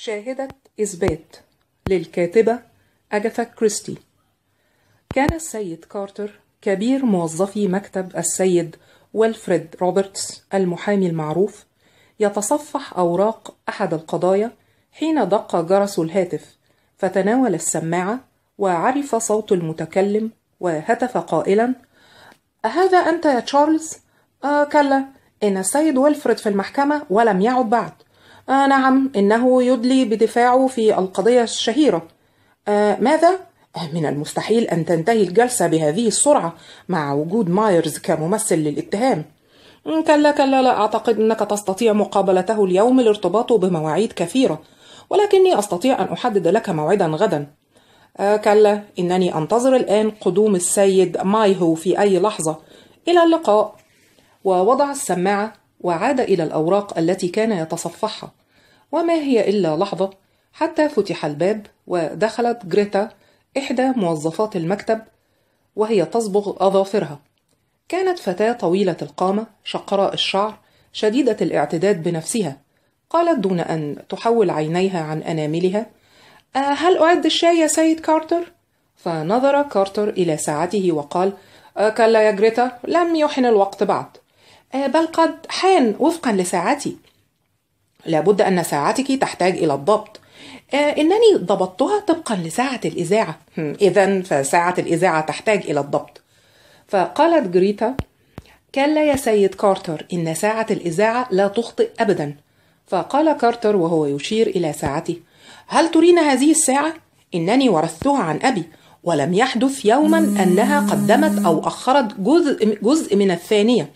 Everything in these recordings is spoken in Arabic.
شاهدة إثبات للكاتبة أغاثا كريستي. كان السيد كارتر كبير موظفي مكتب السيد ويلفريد روبرتس المحامي المعروف يتصفح أوراق أحد القضايا حين دق جرس الهاتف، فتناول السماعة وعرف صوت المتكلم وهتف قائلا: أهذا أنت يا تشارلز؟ كلا، إن السيد ويلفريد في المحكمة ولم يعد بعد. نعم، إنه يدلي بدفاعه في القضية الشهيرة. ماذا؟ من المستحيل أن تنتهي الجلسة بهذه السرعة مع وجود مايرز كممثل للاتهام. كلا كلا، لا أعتقد أنك تستطيع مقابلته اليوم لارتباطه بمواعيد كثيرة، ولكني أستطيع أن أحدد لك موعدا غدا. كلا، إنني أنتظر الآن قدوم السيد مايهو في أي لحظة. إلى اللقاء. ووضع السماعة وعاد إلى الأوراق التي كان يتصفحها، وما هي إلا لحظة حتى فتح الباب ودخلت غريتا إحدى موظفات المكتب وهي تصبغ أظافرها. كانت فتاة طويلة القامة شقراء الشعر شديدة الاعتداد بنفسها. قالت دون أن تحول عينيها عن أناملها: هل أعد الشاي يا سيد كارتر؟ فنظر كارتر إلى ساعته وقال: كلا يا غريتا، لم يحن الوقت بعد. بل قد حان وفقا لساعتي. لابد أن ساعتك تحتاج إلى الضبط. إنني ضبطتها طبقا لساعة الإذاعة. إذن فساعة الإذاعة تحتاج إلى الضبط. فقالت غريتا: كلا يا سيد كارتر، إن ساعة الإذاعة لا تخطئ أبدا. فقال كارتر وهو يشير إلى ساعته: هل ترين هذه الساعة؟ إنني ورثتها عن أبي، ولم يحدث يوما أنها قدمت أو أخرت جزء من الثانية.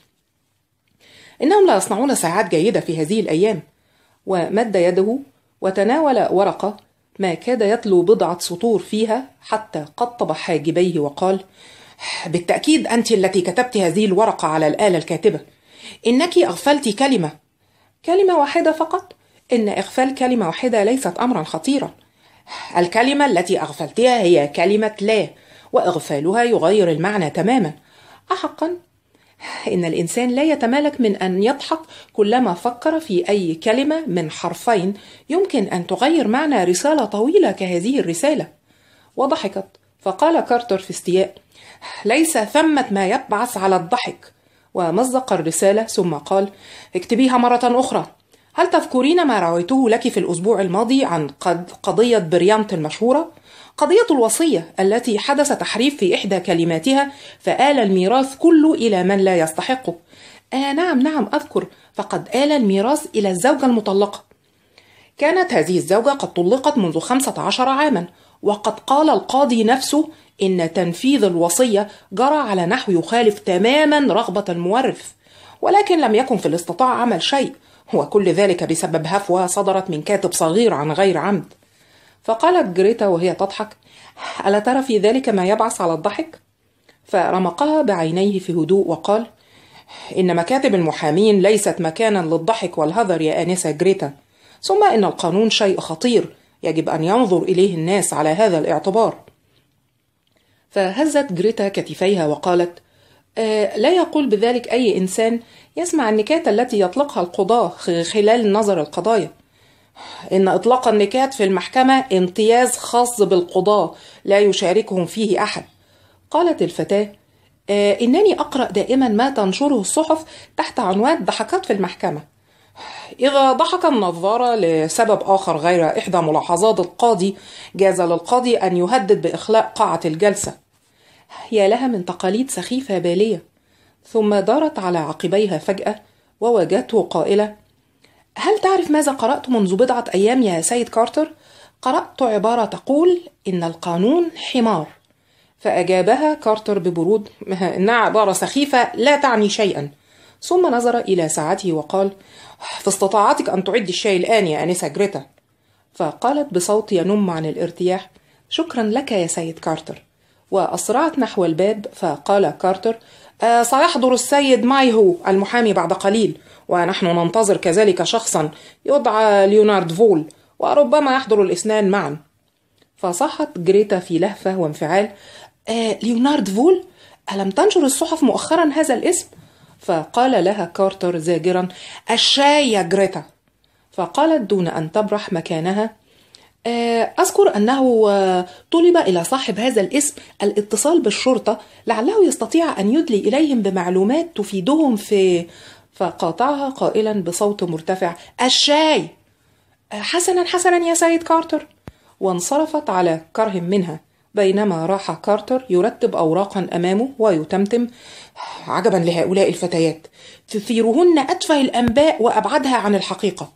إنهم لا يصنعون ساعات جيدة في هذه الأيام. ومد يده وتناول ورقة ما كاد يتلو بضعة سطور فيها حتى قطب حاجبيه وقال: بالتأكيد أنت التي كتبت هذه الورقة على الآلة الكاتبة. إنك أغفلت كلمة واحدة فقط. إن إغفال كلمة واحدة ليست أمرا خطيرا. الكلمة التي أغفلتها هي كلمة لا، وإغفالها يغير المعنى تماما. أحقا إن الإنسان لا يتمالك من أن يضحك كلما فكر في أي كلمة من حرفين يمكن أن تغير معنى رسالة طويلة كهذه الرسالة. وضحكت. فقال كارتر في استياء: ليس ثمة ما يبعث على الضحك. ومزق الرسالة ثم قال: اكتبيها مرة أخرى. هل تذكرين ما رويته لك في الأسبوع الماضي عن قضية بريانت المشهورة؟ قضية الوصية التي حدث تحريف في إحدى كلماتها فآل الميراث كله إلى من لا يستحقه. نعم أذكر. فقد آل الميراث إلى الزوجة المطلقة. كانت هذه الزوجة قد طلقت منذ 15 عاما، وقد قال القاضي نفسه إن تنفيذ الوصية جرى على نحو يخالف تماما رغبة المورث، ولكن لم يكن في الاستطاعة عمل شيء، وكل ذلك بسبب هفوة صدرت من كاتب صغير عن غير عمد. فقالت غريتا وهي تضحك: ألا ترى في ذلك ما يبعث على الضحك؟ فرمقها بعينيه في هدوء وقال: إن مكاتب المحامين ليست مكانا للضحك والهذر يا آنسة غريتا، ثم إن القانون شيء خطير يجب أن ينظر إليه الناس على هذا الاعتبار. فهزت غريتا كتفيها وقالت: لا يقول بذلك أي إنسان يسمع النكات التي يطلقها القضاة خلال نظر القضايا. إن إطلاق النكات في المحكمة امتياز خاص بالقضاة لا يشاركهم فيه أحد. قالت الفتاة: إنني أقرأ دائما ما تنشره الصحف تحت عنوان ضحكات في المحكمة. إذا ضحك النظارة لسبب آخر غير إحدى ملاحظات القاضي، جاز للقاضي أن يهدد بإخلاء قاعة الجلسة. يا لها من تقاليد سخيفة بالية. ثم دارت على عقبيها فجأة وواجهته قائلة: هل تعرف ماذا قرأت منذ بضعة أيام يا سيد كارتر؟ قرأت عبارة تقول إن القانون حمار. فأجابها كارتر ببرود: إنها عبارة سخيفة لا تعني شيئا. ثم نظر إلى ساعته وقال: في استطاعتك أن تعد الشاي الآن يا آنسة غريتا. فقالت بصوت ينم عن الارتياح: شكرا لك يا سيد كارتر. وأسرعت نحو الباب. فقال كارتر: سيحضر السيد مايهو المحامي بعد قليل، ونحن ننتظر كذلك شخصا يدعى ليونارد فول، وربما يحضر الاثنان معا. فصحت غريتا في لهفة وانفعال: ليونارد فول؟ ألم تنشر الصحف مؤخرا هذا الاسم؟ فقال لها كارتر زاجرا: الشاي يا غريتا. فقالت دون أن تبرح مكانها: أذكر أنه طلب إلى صاحب هذا الاسم الاتصال بالشرطة لعله يستطيع أن يدلي إليهم بمعلومات تفيدهم في. فقاطعها قائلا بصوت مرتفع: الشاي. حسنا حسنا يا سيد كارتر. وانصرفت على كره منها، بينما راح كارتر يرتب أوراقا أمامه ويتمتم: عجبا لهؤلاء الفتيات، تثيرهن أتفه الأنباء وأبعدها عن الحقيقة.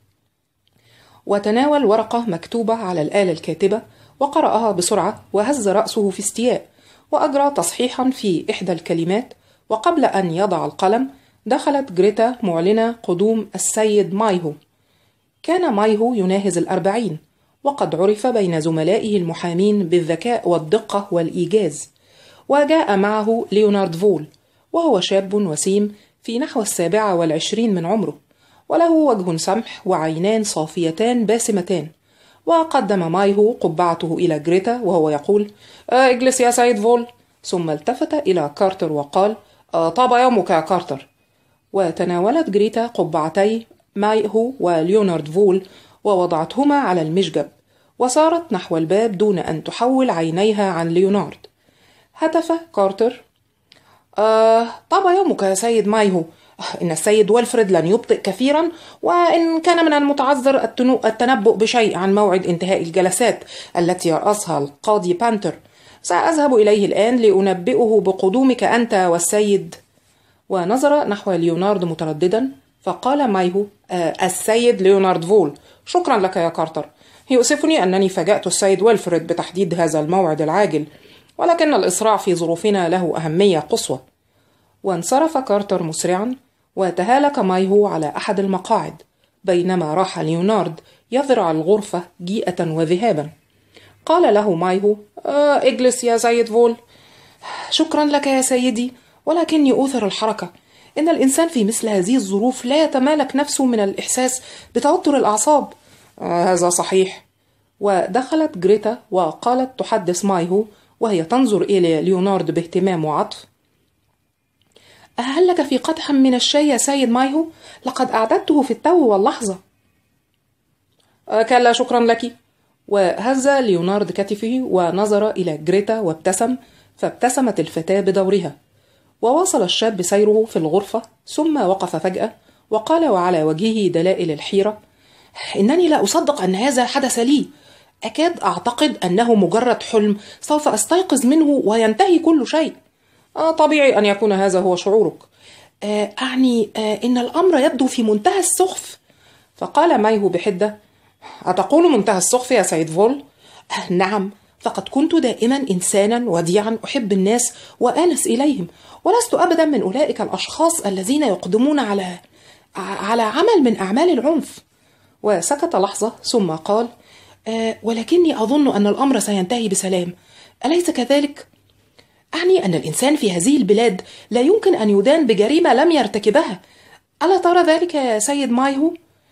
وتناول ورقة مكتوبة على الآلة الكاتبة وقرأها بسرعة وهز رأسه في استياء وأجرى تصحيحا في إحدى الكلمات. وقبل أن يضع القلم دخلت جريتا معلنة قدوم السيد مايهو. كان مايهو يناهز 40 وقد عرف بين زملائه المحامين بالذكاء والدقة والإيجاز. وجاء معه ليونارد فول وهو شاب وسيم في نحو 27 من عمره، وله وجه سمح وعينان صافيتان باسمتان. وقدم مايهو قبعته إلى جريتا وهو يقول: اجلس يا سيد فول. ثم التفت إلى كارتر وقال: طاب يومك يا كارتر. وتناولت جريتا قبعتي مايهو وليونارد فول ووضعتهما على المشجب، وسارت نحو الباب دون أن تحول عينيها عن ليونارد. هتف كارتر: طاب يومك يا سيد مايهو. إن السيد والفريد لن يبطئ كثيرا، وإن كان من المتعذر التنبؤ بشيء عن موعد انتهاء الجلسات التي يرأسها القاضي بانتر، سأذهب إليه الآن لأنبئه بقدومك أنت والسيد. ونظر نحو ليونارد مترددا، فقال مايهو: السيد ليونارد فول. شكرا لك يا كارتر. يؤسفني أنني فاجأت السيد والفريد بتحديد هذا الموعد العاجل، ولكن الإسراع في ظروفنا له أهمية قصوى. وانصرف كارتر مسرعا، وتهالك مايهو على أحد المقاعد، بينما راح ليونارد يذرع الغرفة جيئة وذهابا. قال له مايهو: اجلس يا سيد فول. شكرا لك يا سيدي، ولكني أوثر الحركة. إن الإنسان في مثل هذه الظروف لا يتمالك نفسه من الإحساس بتوتر الأعصاب. هذا صحيح. ودخلت جريتا وقالت تحدث مايهو وهي تنظر إلى ليونارد باهتمام وعطف: هل لك في قدح من الشاي يا سيد مايهو؟ لقد أعددته في التو واللحظة. كلا شكرا لك. وهز ليونارد كتفه ونظر إلى جريتا وابتسم، فابتسمت الفتاة بدورها. وواصل الشاب سيره في الغرفة، ثم وقف فجأة وقال وعلى وجهه دلائل الحيرة: إنني لا أصدق أن هذا حدث لي. أكاد أعتقد أنه مجرد حلم سوف أستيقظ منه وينتهي كل شيء. طبيعي أن يكون هذا هو شعورك. أعني إن الأمر يبدو في منتهى السخف. فقال مايهو بحدة: أتقول منتهى السخف يا سيد فول؟ نعم، فقد كنت دائما إنسانا وديعا أحب الناس وآنس إليهم، ولست أبدا من أولئك الأشخاص الذين يقدمون على عمل من أعمال العنف. وسكت لحظة ثم قال: ولكني أظن أن الأمر سينتهي بسلام، أليس كذلك؟ أعني أن الإنسان في هذه البلاد لا يمكن أن يدان بجريمة لم يرتكبها. ألا ترى ذلك يا سيد مايهو؟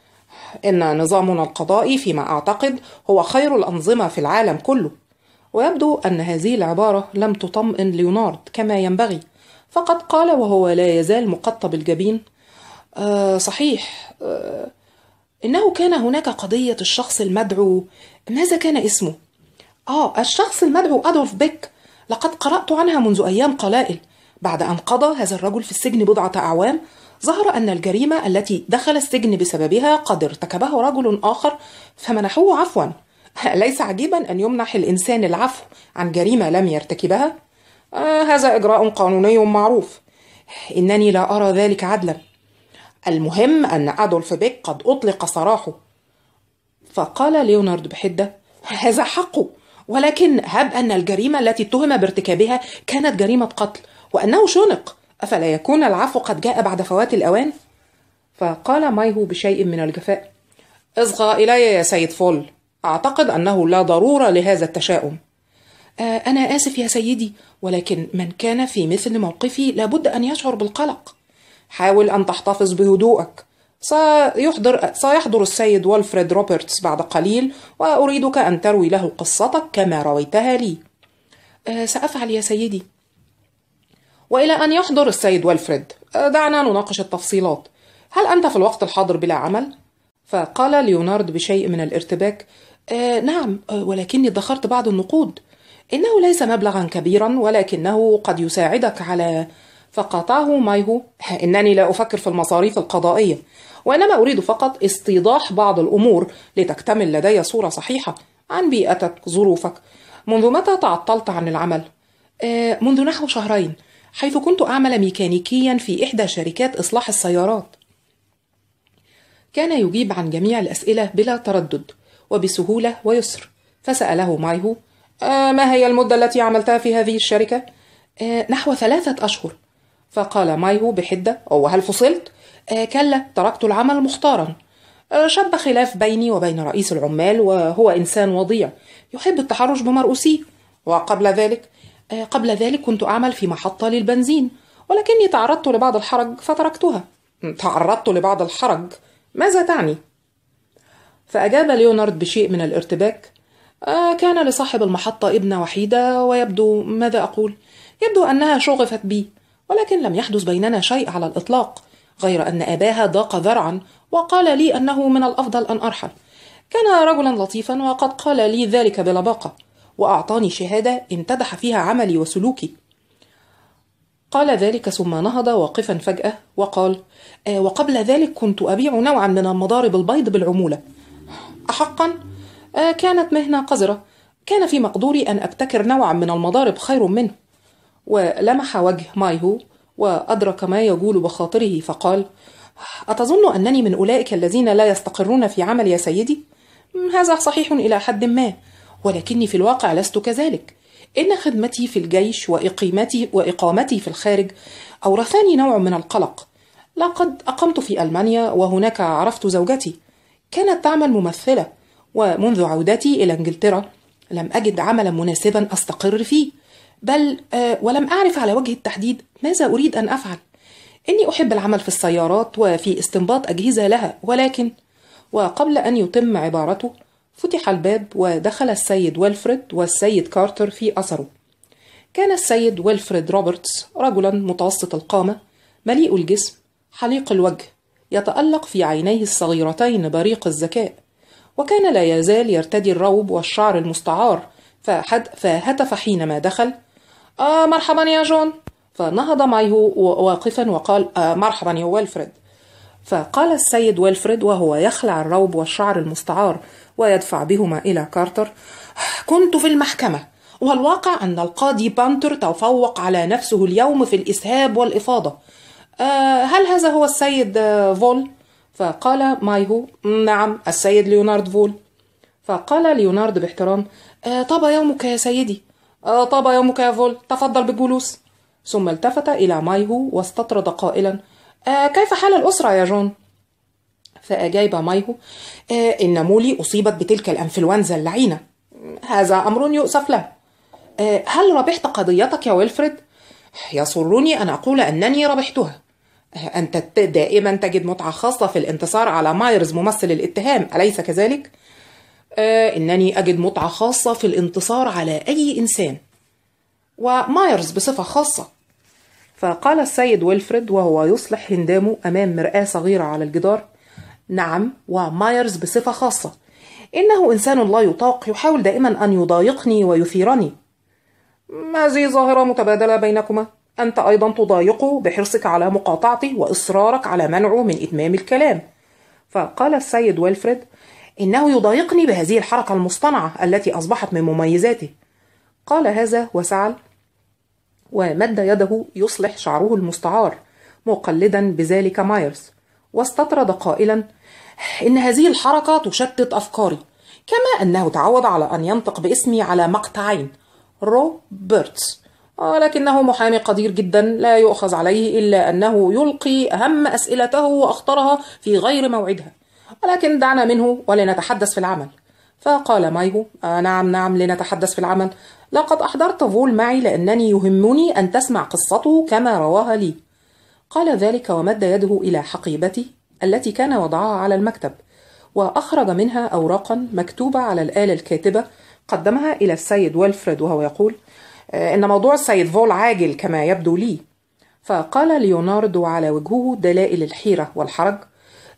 إن نظامنا القضائي فيما أعتقد هو خير الأنظمة في العالم كله. ويبدو أن هذه العبارة لم تطمئن ليونارد كما ينبغي، فقد قال وهو لا يزال مقطب الجبين: صحيح. إنه كان هناك قضية الشخص المدعو، ماذا كان اسمه؟ الشخص المدعو أدولف بيك. لقد قرأت عنها منذ أيام قلائل. بعد أن قضى هذا الرجل في السجن بضعة أعوام، ظهر أن الجريمة التي دخل السجن بسببها قد ارتكبها رجل آخر فمنحوه عفوا. ليس عجيبا أن يمنح الإنسان العفو عن جريمة لم يرتكبها. هذا إجراء قانوني معروف. إنني لا أرى ذلك عدلا. المهم أن أدولف بيك قد أطلق سراحه. فقال ليونارد بحدة: هذا حقه، ولكن هب أن الجريمة التي اتهم بارتكابها كانت جريمة قتل وأنه شنق، أفلا يكون العفو قد جاء بعد فوات الأوان؟ فقال مايهو بشيء من الجفاء: اصغى إلي يا سيد فول، أعتقد أنه لا ضرورة لهذا التشاؤم. أنا آسف يا سيدي، ولكن من كان في مثل موقفي لابد أن يشعر بالقلق. حاول أن تحتفظ بهدوءك. سيحضر السيد والفريد روبرتس بعد قليل، وأريدك أن تروي له قصتك كما رويتها لي. سأفعل يا سيدي. وإلى أن يحضر السيد والفريد، دعنا نناقش التفصيلات. هل أنت في الوقت الحاضر بلا عمل؟ فقال ليونارد بشيء من الارتباك: نعم، ولكني ادخرت بعض النقود. إنه ليس مبلغا كبيرا، ولكنه قد يساعدك على... فقاطعه مايهو: إنني لا أفكر في المصاريف القضائية، وإنما أريد فقط استيضاح بعض الأمور لتكتمل لدي صورة صحيحة عن بيئتك، ظروفك. منذ متى تعطلت عن العمل؟ منذ نحو شهرين، حيث كنت أعمل ميكانيكيا في إحدى شركات إصلاح السيارات. كان يجيب عن جميع الأسئلة بلا تردد وبسهولة ويسر. فسأله مايهو: ما هي المدة التي عملتها في هذه الشركة؟ نحو 3 أشهر. فقال مايهو بحدة: وهل فصلت؟ كلا، تركت العمل مختارا. شب خلاف بيني وبين رئيس العمال، وهو إنسان وضيع يحب التحرش بمرؤوسيه. وقبل ذلك قبل ذلك كنت أعمل في محطة للبنزين، ولكني تعرضت لبعض الحرج فتركتها. تعرضت لبعض الحرج؟ ماذا تعني؟ فأجاب ليونارد بشيء من الارتباك: كان لصاحب المحطة ابنة وحيدة، ويبدو... ماذا أقول؟ يبدو أنها شغفت بي، ولكن لم يحدث بيننا شيء على الإطلاق، غير أن أباها ضاق ذرعا وقال لي أنه من الأفضل أن أرحل. كان رجلا لطيفا، وقد قال لي ذلك بلباقة، وأعطاني شهادة امتدح فيها عملي وسلوكي. قال ذلك ثم نهض واقفا فجأة وقال: وقبل ذلك كنت أبيع نوعا من المضارب البيض بالعمولة. أحقا؟ كانت مهنة قذرة، كان في مقدوري أن أبتكر نوعا من المضارب خير منه. ولمح وجه مايهو وأدرك ما يجول بخاطره فقال: أتظن أنني من أولئك الذين لا يستقرون في عمل يا سيدي؟ هذا صحيح إلى حد ما، ولكني في الواقع لست كذلك. إن خدمتي في الجيش وإقامتي في الخارج أورثاني نوع من القلق. لقد أقمت في ألمانيا، وهناك عرفت زوجتي، كانت تعمل ممثلة، ومنذ عودتي إلى إنجلترا لم أجد عملا مناسبا أستقر فيه، بل ولم أعرف على وجه التحديد ماذا أريد أن أفعل. إني أحب العمل في السيارات وفي استنباط أجهزة لها، ولكن... وقبل أن يتم عبارته فتح الباب ودخل السيد ويلفريد والسيد كارتر في أثره. كان السيد ويلفريد روبرتس رجلا متوسط القامة، مليء الجسم، حليق الوجه، يتألق في عينيه الصغيرتين بريق الذكاء، وكان لا يزال يرتدي الروب والشعر المستعار. فهتف حينما دخل: مرحبا يا جون. فنهض مايهو واقفا وقال: مرحبا يا ويلفريد. فقال السيد ويلفريد وهو يخلع الروب والشعر المستعار ويدفع بهما إلى كارتر: كنت في المحكمة، والواقع أن القاضي بانتر تفوق على نفسه اليوم في الإسهاب والإفاضة. هل هذا هو السيد فول؟ فقال مايهو: نعم، السيد ليونارد فول. فقال ليونارد باحترام: طاب يومك يا سيدي. طاب يومك يا فول، تفضل بالجلوس. ثم التفت إلى مايهو واستطرد قائلا: كيف حال الأسرة يا جون؟ فأجاب مايهو: إن مولي أصيبت بتلك الأنفلونزا اللعينة. هذا أمر يؤسف له. هل ربحت قضيتك يا ويلفريد؟ يسرني أن أقول أنني ربحتها. أنت دائما تجد متعة خاصة في الانتصار على مايرز ممثل الاتهام، أليس كذلك؟ إنني أجد متعة خاصة في الانتصار على أي إنسان، ومايرز بصفة خاصة. فقال السيد ويلفريد وهو يصلح هندامه أمام مرآة صغيرة على الجدار: نعم، ومايرز بصفة خاصة. إنه إنسان لا يطاق، يحاول دائما أن يضايقني ويثيرني. هذه ظاهرة متبادلة بينكما. أنت أيضا تضايقه بحرصك على مقاطعته وإصرارك على منعه من إتمام الكلام. فقال السيد ويلفريد: إنه يضايقني بهذه الحركة المصطنعة التي أصبحت من مميزاته. قال هذا وسعل ومد يده يصلح شعره المستعار، مقلدا بذلك مايرز، واستطرد قائلا: إن هذه الحركة تشتت أفكاري، كما أنه تعود على أن ينطق باسمي على مقطعين: روبرتس. ولكنه محامي قدير جدا، لا يؤخذ عليه إلا أنه يلقي أهم أسئلته وأخطرها في غير موعدها. ولكن دعنا منه ولنتحدث في العمل. فقال مايهو: نعم، لنتحدث في العمل. لقد أحضرت فول معي لأنني يهمني أن تسمع قصته كما رواها لي. قال ذلك ومد يده إلى حقيبتي التي كان وضعها على المكتب، وأخرج منها أوراقا مكتوبة على الآلة الكاتبة، قدمها إلى السيد ويلفريد وهو يقول: إن موضوع السيد فول عاجل كما يبدو لي. فقال ليوناردو على وجهه دلائل الحيرة والحرج: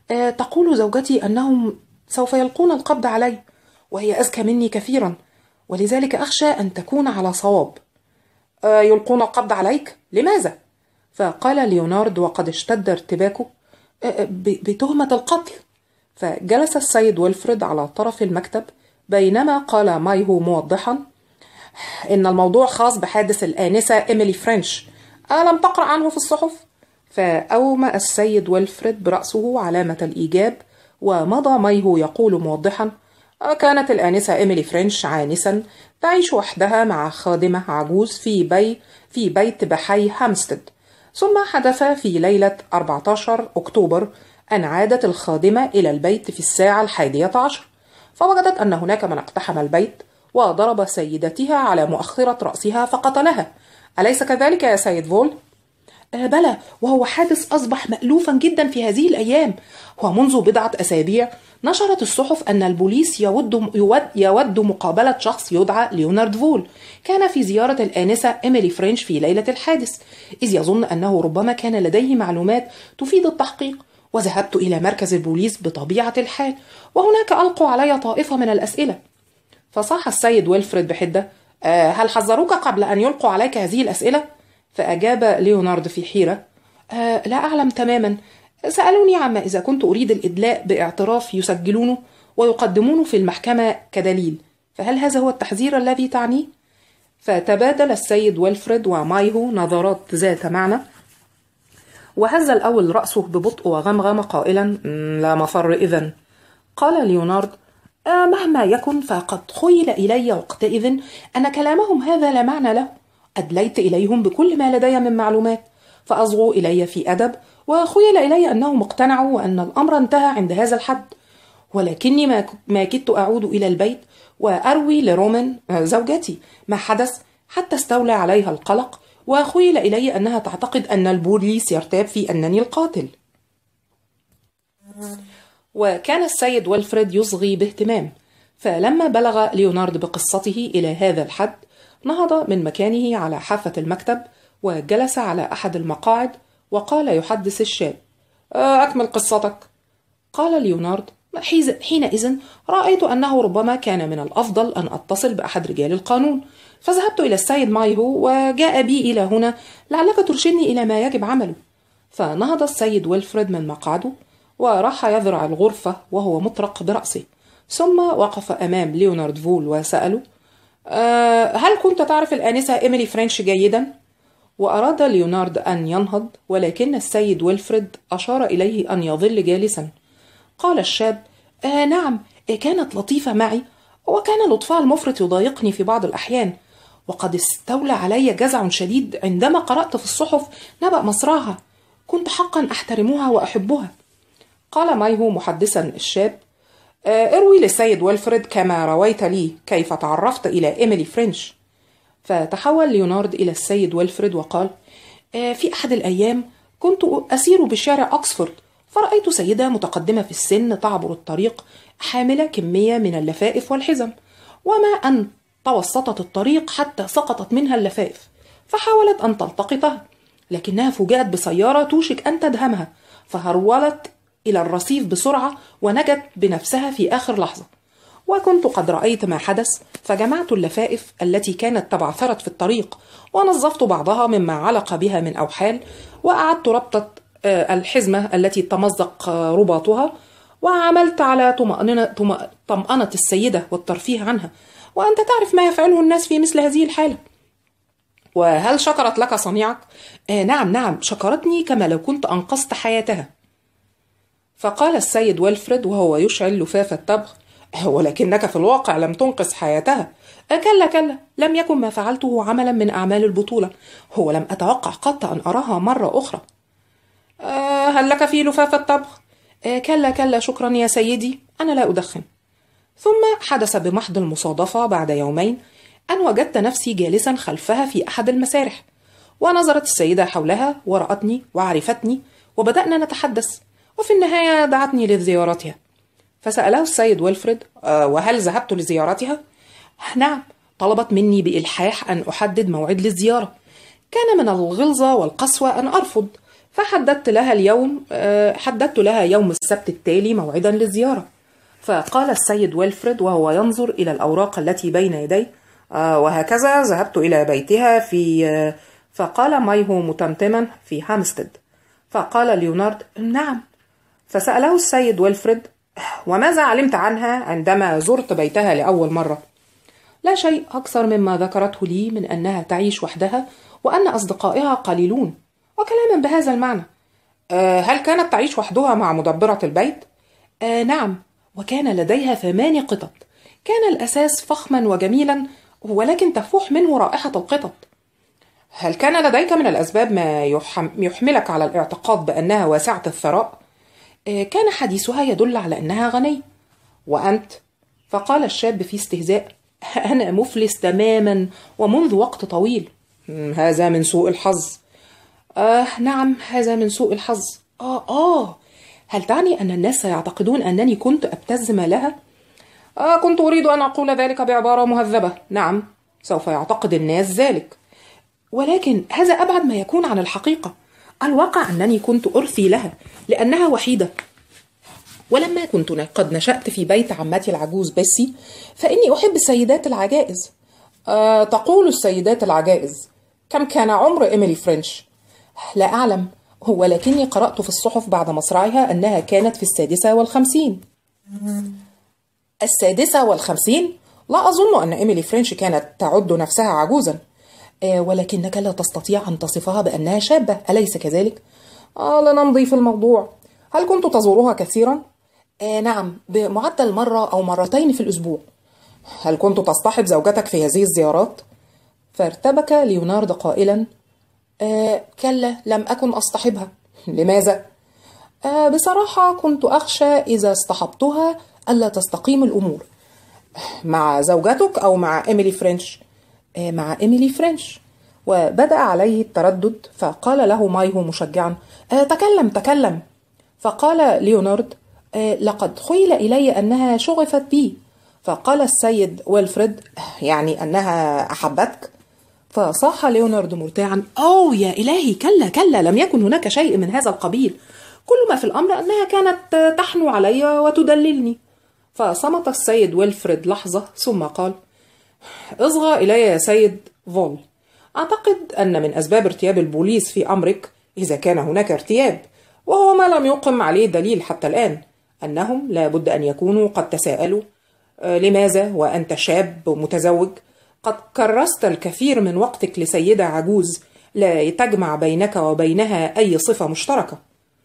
تقول زوجتي أنهم سوف يلقون القبض علي، وهي أذكى مني كثيرا، ولذلك أخشى أن تكون على صواب. يلقون القبض عليك؟ لماذا؟ فقال ليونارد وقد اشتد ارتباكه: بتهمة القتل. فجلس السيد ويلفريد على طرف المكتب، بينما قال مايهو موضحا: إن الموضوع خاص بحادث الآنسة إيميلي فرنش، ألم تقرأ عنه في الصحف؟ فأومأ السيد ويلفريد برأسه علامة الإيجاب، ومضى مايهو يقول موضحا: كانت الآنسة إيميلي فرنش عانسا تعيش وحدها مع خادمة عجوز في بيت بحي هامستد، ثم حدث في ليلة 14 أكتوبر أن عادت الخادمة إلى البيت في الساعة 11، فوجدت أن هناك من اقتحم البيت وضرب سيدتها على مؤخرة رأسها فقتلها. أليس كذلك يا سيد فول؟ بلى، وهو حادث أصبح مألوفا جدا في هذه الأيام، ومنذ بضعة أسابيع نشرت الصحف أن البوليس يود مقابلة شخص يدعى ليونارد فول، كان في زيارة الآنسة إيميلي فرنش في ليلة الحادث، إذ يظن أنه ربما كان لديه معلومات تفيد التحقيق. وذهبت إلى مركز البوليس بطبيعة الحال، وهناك ألقوا علي طائفة من الأسئلة. فصاح السيد ويلفريد بحدة: هل حذروك قبل أن يلقوا عليك هذه الأسئلة؟ فأجاب ليونارد في حيرة: لا أعلم تماما، سألوني عما إذا كنت أريد الإدلاء باعتراف يسجلونه ويقدمونه في المحكمة كدليل، فهل هذا هو التحذير الذي تعنيه؟ فتبادل السيد ويلفريد ومايهو نظرات ذات معنى، وهز الأول رأسه ببطء وغمغم قائلا: لا مفر إذن. قال ليونارد: مهما يكن فقد خيل إلي وقتئذ أن كلامهم هذا لا معنى له، أدليت إليهم بكل ما لدي من معلومات، فأصغوا إلي في أدب، وخيل إلي أنهم اقتنعوا وأن الأمر انتهى عند هذا الحد، ولكني ما كدت أعود إلى البيت وأروي لرومان زوجتي ما حدث حتى استولى عليها القلق، وخيل إلي أنها تعتقد أن البوليس يرتاب في أنني القاتل. وكان السيد ويلفريد يصغي باهتمام، فلما بلغ ليونارد بقصته إلى هذا الحد نهض من مكانه على حافة المكتب وجلس على أحد المقاعد، وقال يحدث الشاب: أكمل قصتك. قال ليونارد: حينئذ رأيت أنه ربما كان من الأفضل أن أتصل بأحد رجال القانون، فذهبت إلى السيد مايهو وجاء بي إلى هنا لعلك ترشدني إلى ما يجب عمله. فنهض السيد ويلفريد من مقعده وراح يذرع الغرفة وهو مطرق برأسه، ثم وقف أمام ليونارد فول وسأله: هل كنت تعرف الآنسة إيميلي فرنش جيدا؟ وأراد ليونارد أن ينهض، ولكن السيد ويلفريد أشار إليه أن يظل جالسا. قال الشاب: نعم، كانت لطيفة معي، وكان لطفها المفرط يضايقني في بعض الأحيان، وقد استولى علي جزع شديد عندما قرأت في الصحف نبأ مصراها، كنت حقا أحترمها وأحبها. قال مايهو محدثا الشاب: اروي للسيد ويلفريد كما رويت لي كيف تعرفت إلى إيميلي فرنش. فتحول ليونارد إلى السيد ويلفريد وقال: في أحد الأيام كنت أسير بشارع أكسفورد، فرأيت سيدة متقدمة في السن تعبر الطريق حاملة كمية من اللفائف والحزم، وما أن توسطت الطريق حتى سقطت منها اللفائف، فحاولت أن تلتقطها، لكنها فوجئت بسيارة توشك أن تدهمها، فهرولت إلى الرصيف بسرعة ونجت بنفسها في آخر لحظة. وكنت قد رأيت ما حدث، فجمعت اللفائف التي كانت تبعثرت في الطريق، ونظفت بعضها مما علق بها من أوحال، وأعدت ربطة الحزمة التي تمزق رباطها، وعملت على طمأنة السيدة والترفيه عنها، وأنت تعرف ما يفعله الناس في مثل هذه الحالة. وهل شكرت لك صنيعك؟ نعم، شكرتني كما لو كنت أنقذت حياتها. فقال السيد ويلفريد وهو يشعل لفاف التبغ: ولكنك في الواقع لم تنقذ حياتها. كلا، لم يكن ما فعلته عملا من أعمال البطولة، هو لم أتوقع قط أن أراها مرة أخرى. هل لك في لفاف الطبخ؟ كلا، شكرا يا سيدي، أنا لا أدخن. ثم حدث بمحض المصادفة بعد يومين أن وجدت نفسي جالسا خلفها في أحد المسارح، ونظرت السيدة حولها ورأتني وعرفتني، وبدأنا نتحدث، وفي النهاية دعتني لزيارتها. فسأله السيد ويلفريد: وهل ذهبت لزيارتها؟ نعم، طلبت مني بإلحاح أن أحدد موعد للزيارة. كان من الغلظة والقسوة أن أرفض، حددت لها يوم السبت التالي موعدا للزيارة. فقال السيد ويلفريد وهو ينظر إلى الأوراق التي بين يديه: وهكذا ذهبت إلى بيتها فقال مايهو متمتما: في هامستد. فقال ليونارد: نعم. فسأله السيد ويلفريد: وماذا علمت عنها عندما زرت بيتها لأول مرة؟ لا شيء أكثر مما ذكرته لي من أنها تعيش وحدها وأن أصدقائها قليلون، وكلاما بهذا المعنى. هل كانت تعيش وحدها مع مدبرة البيت؟ نعم، وكان لديها 8 قطط. كان الأساس فخما وجميلا، ولكن تفوح منه رائحة القطط. هل كان لديك من الأسباب ما يحملك على الاعتقاد بأنها واسعة الثراء؟ كان حديثها يدل على أنها غنية. وأنت؟ فقال الشاب في استهزاء: أنا مفلس تماما ومنذ وقت طويل. هذا من سوء الحظ. نعم، هذا من سوء الحظ. هل تعني أن الناس سيعتقدون أنني كنت أبتز مالها؟ كنت أريد أن أقول ذلك بعبارة مهذبة. نعم، سوف يعتقد الناس ذلك، ولكن هذا أبعد ما يكون عن الحقيقة. الواقع أنني كنت أرثي لها لأنها وحيدة. ولما كنت قد نشأت في بيت عمتي العجوز بيسي، فإني أحب السيدات العجائز. تقول السيدات العجائز. كم كان عمر إيميلي فرنش؟ لا أعلم، ولكني قرأت في الصحف بعد مصرعها أنها كانت في 56. 56؟ لا أظن أن إيميلي فرنش كانت تعد نفسها عجوزا. ولكنك لا تستطيع أن تصفها بأنها شابة، أليس كذلك؟ لنمضي في الموضوع. هل كنت تزورها كثيرا؟ نعم، بمعدل مرة أو مرتين في الأسبوع. هل كنت تصطحب زوجتك في هذه الزيارات؟ فارتبك ليونارد قائلا: كلا، لم أكن أصطحبها. لماذا؟ بصراحة كنت أخشى إذا اصطحبتها ألا تستقيم الأمور. مع زوجتك أو مع إيميلي فرنش؟ مع إيميلي فرنش. وبدأ عليه التردد، فقال له مايهو مشجعا: تكلم. فقال ليونارد: لقد خيل إلي أنها شغفت بي. فقال السيد ويلفريد: يعني أنها أحبتك؟ فصاح ليونارد مرتاعا: يا إلهي، كلا، لم يكن هناك شيء من هذا القبيل. كل ما في الأمر أنها كانت تحنو علي وتدللني. فصمت السيد ويلفريد لحظة ثم قال: اصغى إلي يا سيد فول. أعتقد أن من أسباب ارتياب البوليس في أمرك، إذا كان هناك ارتياب، وهو ما لم يقم عليه دليل حتى الآن، أنهم لا بد أن يكونوا قد تساءلوا: لماذا وأنت شاب متزوج قد كرست الكثير من وقتك لسيدة عجوز لا تجمع بينك وبينها أي صفة مشتركة؟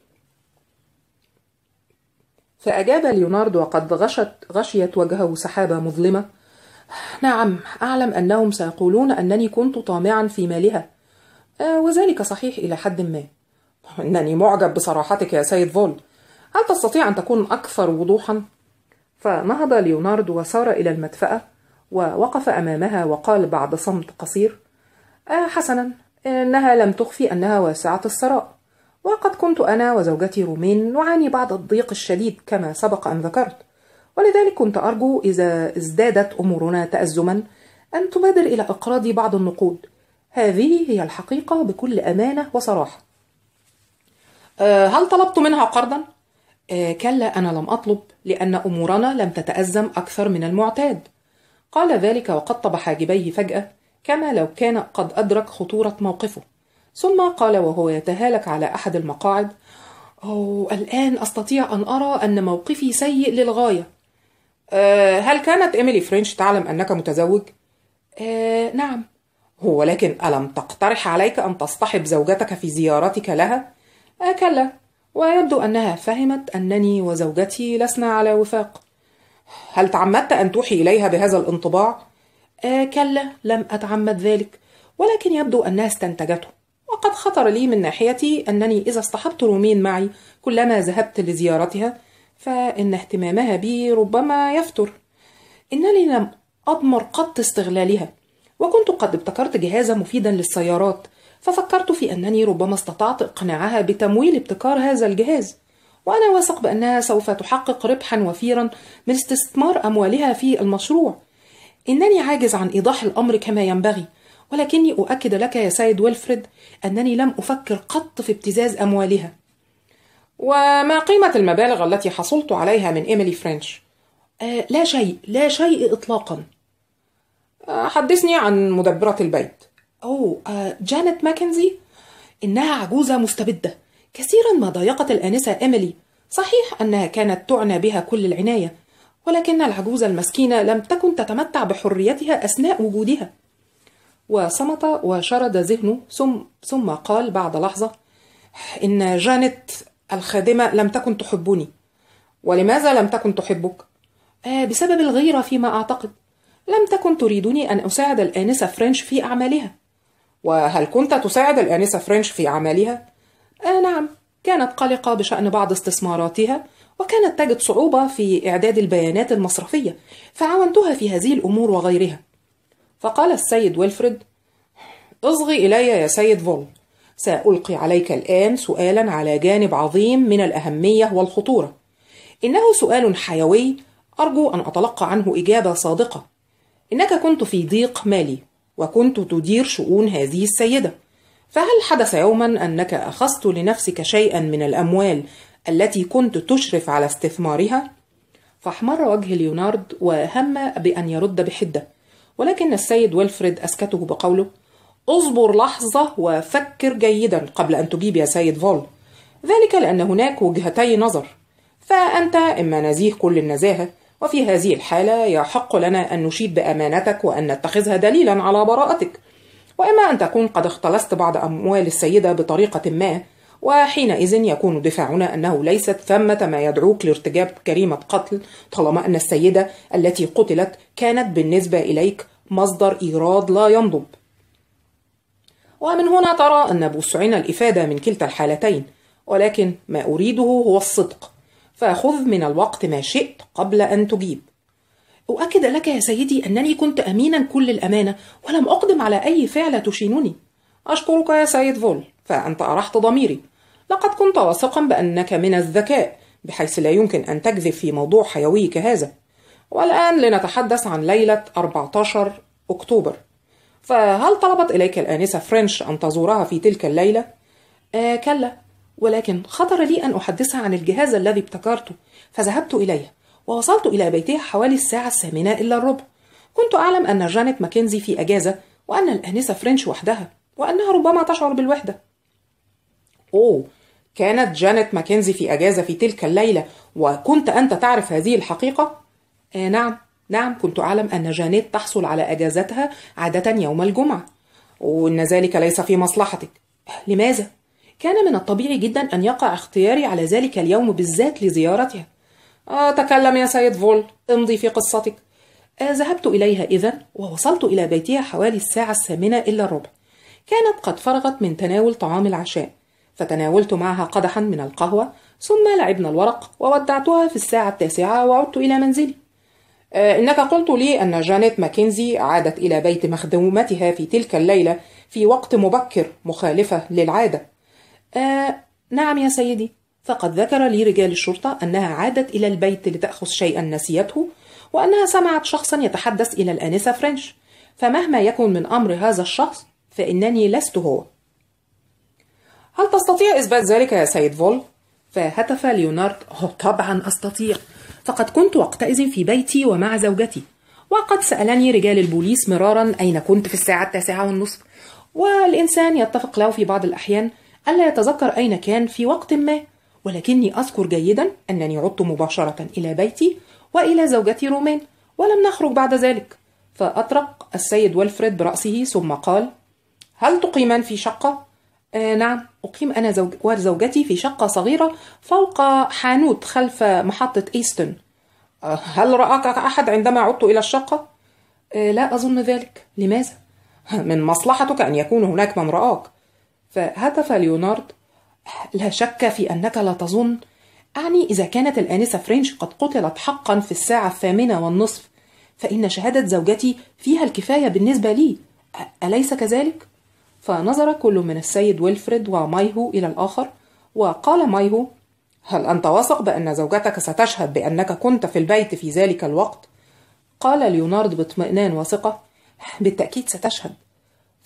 فأجاب ليونارد وقد غشيت وجهه سحابة مظلمة: نعم، أعلم أنهم سيقولون أنني كنت طامعا في مالها، وذلك صحيح إلى حد ما. إنني معجب بصراحتك يا سيد فول. هل تستطيع أن تكون أكثر وضوحا؟ فنهض ليونارد وسار إلى المدفأة ووقف أمامها وقال بعد صمت قصير: حسنا، إنها لم تخفي أنها واسعة الثراء، وقد كنت أنا وزوجتي رومين نعاني بعض الضيق الشديد كما سبق أن ذكرت، ولذلك كنت أرجو إذا ازدادت أمورنا تأزما أن تبادر إلى إقراض بعض النقود. هذه هي الحقيقة بكل أمانة وصراحة. هل طلبت منها قرضا؟ كلا، أنا لم أطلب، لأن أمورنا لم تتأزم أكثر من المعتاد. قال ذلك وقطب حاجبيه فجأة، كما لو كان قد أدرك خطورة موقفه، ثم قال وهو يتهالك على أحد المقاعد: الآن أستطيع أن أرى أن موقفي سيء للغاية. هل كانت إيميلي فرنش تعلم أنك متزوج؟ نعم. ولكن ألم تقترح عليك أن تصطحب زوجتك في زيارتك لها؟ كلا، ويبدو أنها فهمت أنني وزوجتي لسنا على وفاق. هل تعمدت أن توحي إليها بهذا الانطباع؟ كلا، لم أتعمد ذلك، ولكن يبدو أنها استنتجته. وقد خطر لي من ناحيتي أنني إذا اصطحبت رومين معي كلما ذهبت لزيارتها فإن اهتمامها بي ربما يفتر. إنني لم أضمر قط استغلالها، وكنت قد ابتكرت جهازا مفيدا للسيارات، ففكرت في أنني ربما استطعت إقناعها بتمويل ابتكار هذا الجهاز، وأنا واثق بأنها سوف تحقق ربحا وفيرا من استثمار أموالها في المشروع. إنني عاجز عن إيضاح الأمر كما ينبغي، ولكني أؤكد لك يا سيد ويلفريد أنني لم أفكر قط في ابتزاز أموالها. وما قيمة المبالغ التي حصلت عليها من إيميلي فرنش؟ لا شيء، لا شيء إطلاقا. حدثني عن مدبرة البيت. جانيت ماكنزي، إنها عجوزة مستبدة، كثيرا ما ضايقت الآنسة إيميلي. صحيح أنها كانت تعنى بها كل العناية، ولكن العجوزة المسكينة لم تكن تتمتع بحريتها أثناء وجودها. وصمت وشرد ذهنه، ثم قال بعد لحظة: إن جانيت الخادمة لم تكن تحبني. ولماذا لم تكن تحبك؟ بسبب الغيرة فيما أعتقد. لم تكن تريدني أن أساعد الآنسة فرنش في أعمالها. وهل كنت تساعد الآنسة فرنش في أعمالها؟ نعم، كانت قلقة بشأن بعض استثماراتها، وكانت تجد صعوبة في إعداد البيانات المصرفية، فعاونتها في هذه الأمور وغيرها. فقال السيد ويلفريد: اصغي إلي يا سيد فول، سألقي عليك الآن سؤالا على جانب عظيم من الأهمية والخطورة. إنه سؤال حيوي، أرجو أن أتلقى عنه إجابة صادقة. إنك كنت في ضيق مالي، وكنت تدير شؤون هذه السيدة، فهل حدث يوما أنك أخذت لنفسك شيئا من الأموال التي كنت تشرف على استثمارها؟ فاحمر وجه ليونارد وهم بأن يرد بحدة، ولكن السيد ويلفريد أسكته بقوله: اصبر لحظة وفكر جيدا قبل أن تجيب يا سيد فول، ذلك لأن هناك وجهتي نظر، فأنت إما نزيه كل النزاهة، وفي هذه الحالة يحق لنا أن نشيد بأمانتك وأن نتخذها دليلا على براءتك، وإما أن تكون قد اختلست بعض أموال السيدة بطريقة ما، وحينئذ يكون دفاعنا أنه ليست ثمة ما يدعوك لارتكاب جريمة قتل، طالما أن السيدة التي قتلت كانت بالنسبة إليك مصدر إيراد لا ينضب. ومن هنا ترى أن بوسعنا الإفادة من كلتا الحالتين، ولكن ما أريده هو الصدق، فخذ من الوقت ما شئت قبل أن تجيب. أؤكد لك يا سيدي أنني كنت أمينا كل الأمانة، ولم أقدم على أي فعل تشينني. أشكرك يا سيد فول، فأنت أرحت ضميري. لقد كنت واثقا بأنك من الذكاء بحيث لا يمكن أن تكذب في موضوع حيوي كهذا. والآن لنتحدث عن ليلة 14 أكتوبر. فهل طلبت إليك الآنسة فرنش أن تزورها في تلك الليلة؟ كلا، ولكن خطر لي أن أحدثها عن الجهاز الذي ابتكرته، فذهبت إليه ووصلت إلى بيتها حوالي الساعة 8:45. كنت أعلم أن جانيت ماكنزي في أجازة، وأن الآنسة فرنش وحدها، وأنها ربما تشعر بالوحدة. كانت جانيت ماكنزي في أجازة في تلك الليلة، وكنت أنت تعرف هذه الحقيقة؟ نعم، كنت أعلم أن جانيت تحصل على أجازتها عادة يوم الجمعة، وإن ذلك ليس في مصلحتك. لماذا؟ كان من الطبيعي جدا أن يقع اختياري على ذلك اليوم بالذات لزيارتها. تكلم يا سيد فول، امضي في قصتك. ذهبت إليها إذن، ووصلت إلى بيتها حوالي الساعة 8:15. كانت قد فرغت من تناول طعام العشاء، فتناولت معها قدحا من القهوة، ثم لعبنا الورق، وودعتها في الساعة 9 وعدت إلى منزلي. إنك قلت لي أن جانيت ماكنزي عادت إلى بيت مخدومتها في تلك الليلة في وقت مبكر مخالفة للعادة. نعم يا سيدي، فقد ذكر لي رجال الشرطة أنها عادت إلى البيت لتأخذ شيئا نسيته، وأنها سمعت شخصا يتحدث إلى الآنسة فرنش، فمهما يكن من أمر هذا الشخص فإنني لست هو. هل تستطيع إثبات ذلك يا سيد فول؟ فهتف ليونارد: طبعا أستطيع، فقد كنت وقتئذ في بيتي ومع زوجتي، وقد سألني رجال البوليس مرارا أين كنت في الساعة 9:30، والإنسان يتفق له في بعض الأحيان ألا يتذكر أين كان في وقت ما، ولكني أذكر جيدا أنني عدت مباشرة إلى بيتي وإلى زوجتي رومان، ولم نخرج بعد ذلك. فأطرق السيد ويلفريد برأسه ثم قال: هل تقيمان في شقة؟ نعم، أقيم أنا وزوجتي في شقة صغيرة فوق حانوت خلف محطة إيستون. هل رآك أحد عندما عدت إلى الشقة؟ لا أظن ذلك. لماذا؟ من مصلحتك أن يكون هناك من رآك. فهتف ليونارد: لا شك في أنك لا تظن. أعني إذا كانت الآنسة فرنش قد قتلت حقا في الساعة 8:30، فإن شهادة زوجتي فيها الكفاية بالنسبة لي، أليس كذلك؟ فنظر كل من السيد ويلفريد ومايهو إلى الآخر، وقال مايهو: هل أنت واثق بأن زوجتك ستشهد بأنك كنت في البيت في ذلك الوقت؟ قال ليونارد باطمئنان وثقة: بالتأكيد ستشهد.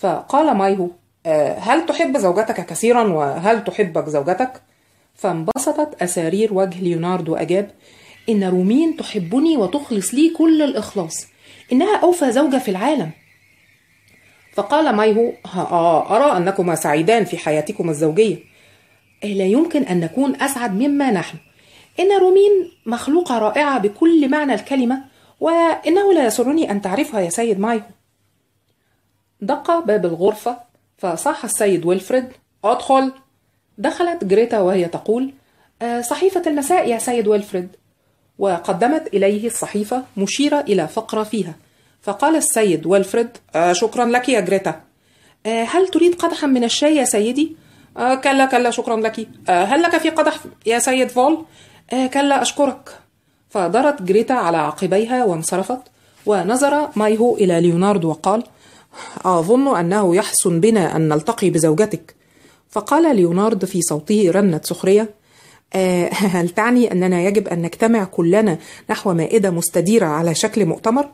فقال مايهو: هل تحب زوجتك كثيرا وهل تحبك زوجتك؟ فانبسطت أسارير وجه ليوناردو وأجاب: إن رومين تحبني وتخلص لي كل الإخلاص، إنها أوفى زوجة في العالم. فقال مايهو: أرى أنكما سعيدان في حياتكم الزوجية. لا يمكن أن نكون أسعد مما نحن. إن رومين مخلوقة رائعة بكل معنى الكلمة، وإنه لا يسرني أن تعرفها يا سيد مايهو. دق باب الغرفة فصاح السيد ويلفريد: أدخل. دخلت جريتا وهي تقول: صحيفة المساء يا سيد ويلفريد. وقدمت إليه الصحيفة مشيرة إلى فقرة فيها. فقال السيد ويلفريد: شكرا لك يا جريتا. هل تريد قدحا من الشاي يا سيدي؟ كلا كلا شكرا لك. هل لك في قدح يا سيد فول؟ كلا أشكرك. فدارت جريتا على عقبيها وانصرفت. ونظر مايهو إلى ليوناردو وقال: أظن أنه يحسن بنا أن نلتقي بزوجتك. فقال ليونارد في صوته رنة سخرية: هل تعني أننا يجب أن نجتمع كلنا نحو مائدة مستديرة على شكل مؤتمر؟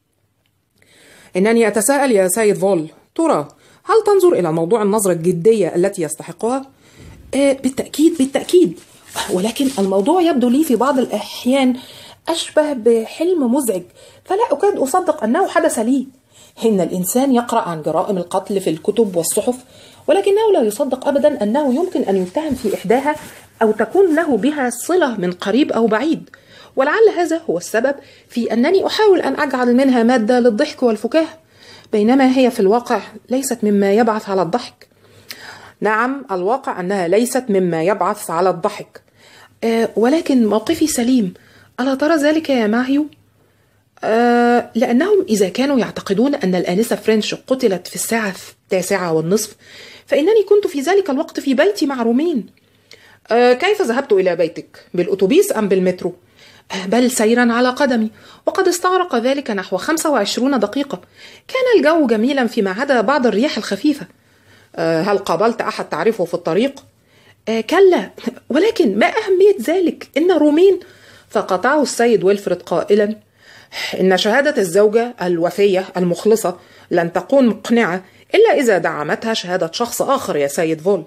إنني أتساءل يا سيد فول، ترى هل تنظر إلى موضوع النظرة الجدية التي يستحقها؟ بالتأكيد، ولكن الموضوع يبدو لي في بعض الأحيان أشبه بحلم مزعج، فلا أكاد أصدق أنه حدث لي. إن الإنسان يقرأ عن جرائم القتل في الكتب والصحف، ولكنه لا يصدق أبدا أنه يمكن أن يتهم في إحداها أو تكون له بها صلة من قريب أو بعيد. ولعل هذا هو السبب في أنني أحاول أن أجعل منها مادة للضحك والفكاهة، بينما هي في الواقع ليست مما يبعث على الضحك. نعم، الواقع أنها ليست مما يبعث على الضحك، ولكن موقفي سليم. ألا ترى ذلك يا ماهيو؟ لأنهم إذا كانوا يعتقدون أن الآنسة فرنش قتلت في الساعة 9:30، فإنني كنت في ذلك الوقت في بيتي مع رومين. كيف ذهبت إلى بيتك؟ بالأتوبيس أم بالمترو؟ بل سيرا على قدمي، وقد استغرق ذلك نحو 25 دقيقة. كان الجو جميلا فيما عدا بعض الرياح الخفيفة. هل قابلت أحد تعرفه في الطريق؟ كلا، ولكن ما أهمية ذلك؟ إن رومين. فقطعه السيد ويلفريد قائلا: إن شهادة الزوجة الوفية المخلصة لن تكون مقنعة إلا إذا دعمتها شهادة شخص آخر يا سيد فول.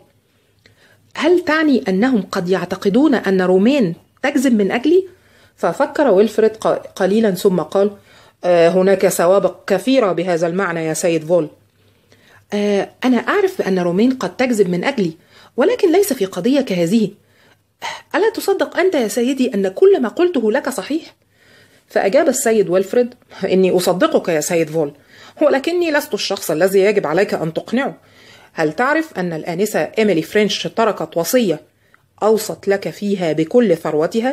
هل تعني أنهم قد يعتقدون أن رومين تكذب من أجلي؟ ففكر ويلفريد قليلا ثم قال: هناك سوابق كثيرة بهذا المعنى يا سيد فول. أنا أعرف بأن رومين قد تكذب من أجلي، ولكن ليس في قضية كهذه. ألا تصدق أنت يا سيدي أن كل ما قلته لك صحيح؟ فأجاب السيد ويلفريد: إني أصدقك يا سيد فول، ولكني لست الشخص الذي يجب عليك أن تقنعه. هل تعرف أن الآنسة إيميلي فرنش تركت وصية أوصت لك فيها بكل ثروتها؟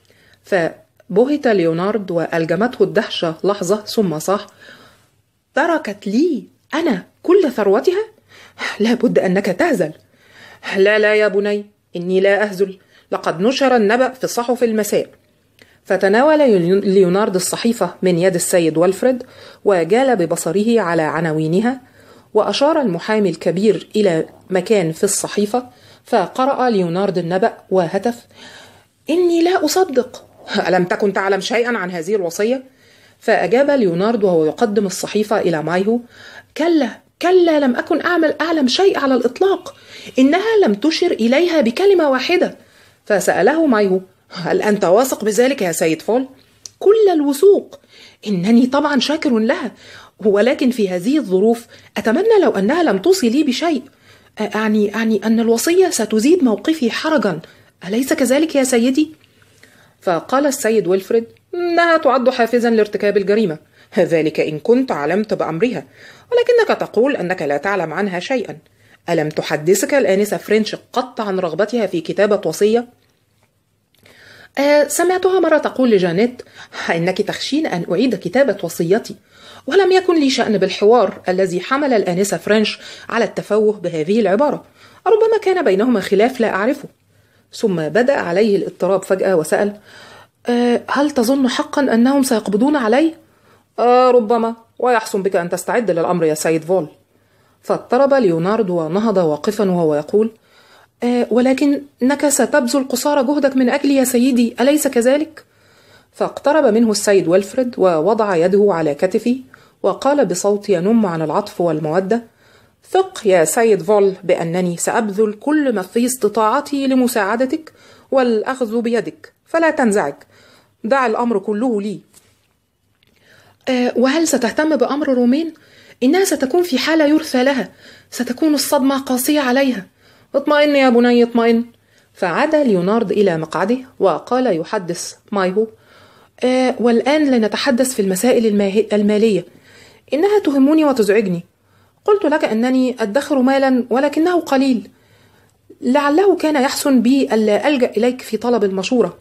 فبهت ليونارد وألجمته الدهشة لحظة ثم صاح: تركت لي أنا كل ثروتها؟ لا بد أنك تهزل. لا يا بني، إني لا أهزل، لقد نشر النبأ في صحف المساء. فتناول ليونارد الصحيفة من يد السيد ويلفريد وجال ببصره على عناوينها، وأشار المحامي الكبير إلى مكان في الصحيفة، فقرأ ليونارد النبأ وهتف: إني لا أصدق، ألم تكن تعلم شيئا عن هذه الوصية؟ فأجاب ليونارد وهو يقدم الصحيفة إلى مايهو: كلا، لم أكن أعلم شيء على الإطلاق، إنها لم تشر إليها بكلمة واحدة. فسأله مايهو: هل أنت واثق بذلك يا سيد فول؟ كل الوثوق، إنني طبعا شاكر لها، ولكن في هذه الظروف أتمنى لو أنها لم توصي لي بشيء. أعني أن الوصية ستزيد موقفي حرجا، أليس كذلك يا سيدي؟ فقال السيد ويلفريد: إنها تعد حافزا لارتكاب الجريمة، ذلك إن كنت علمت بأمرها، ولكنك تقول أنك لا تعلم عنها شيئا. ألم تحدثك الآنسة فرنش قط عن رغبتها في كتابة وصية؟ سمعتها مرة تقول لجانيت: إنك تخشين أن أعيد كتابة وصيتي، ولم يكن لي شأن بالحوار الذي حمل الآنسة فرنش على التفوه بهذه العبارة. ربما كان بينهما خلاف لا أعرفه. ثم بدأ عليه الاضطراب فجأة وسأل: هل تظن حقا أنهم سيقبضون علي؟ ربما، ويحسن بك أن تستعد للأمر يا سيد فول. فاضطرب ليونارد ونهض واقفا وهو يقول: ولكنك ستبذل قصارى جهدك من أجلي يا سيدي، أليس كذلك؟ فاقترب منه السيد ويلفريد ووضع يده على كتفي وقال بصوت ينم عن العطف والمودة: ثق يا سيد فول بأنني سأبذل كل ما في استطاعتي لمساعدتك والأخذ بيدك، فلا تنزعج، دع الأمر كله لي. وهل ستهتم بأمر رومين؟ إنها ستكون في حالة يرثى لها، ستكون الصدمة قاسية عليها. اطمئن يا بني اطمئن. فعاد ليونارد إلى مقعده وقال يحدث مايهو: والآن لنتحدث في المسائل المالية. إنها تهمني وتزعجني. قلت لك أنني أدخر مالا ولكنه قليل، لعله كان يحسن بي ألا ألجأ إليك في طلب المشورة.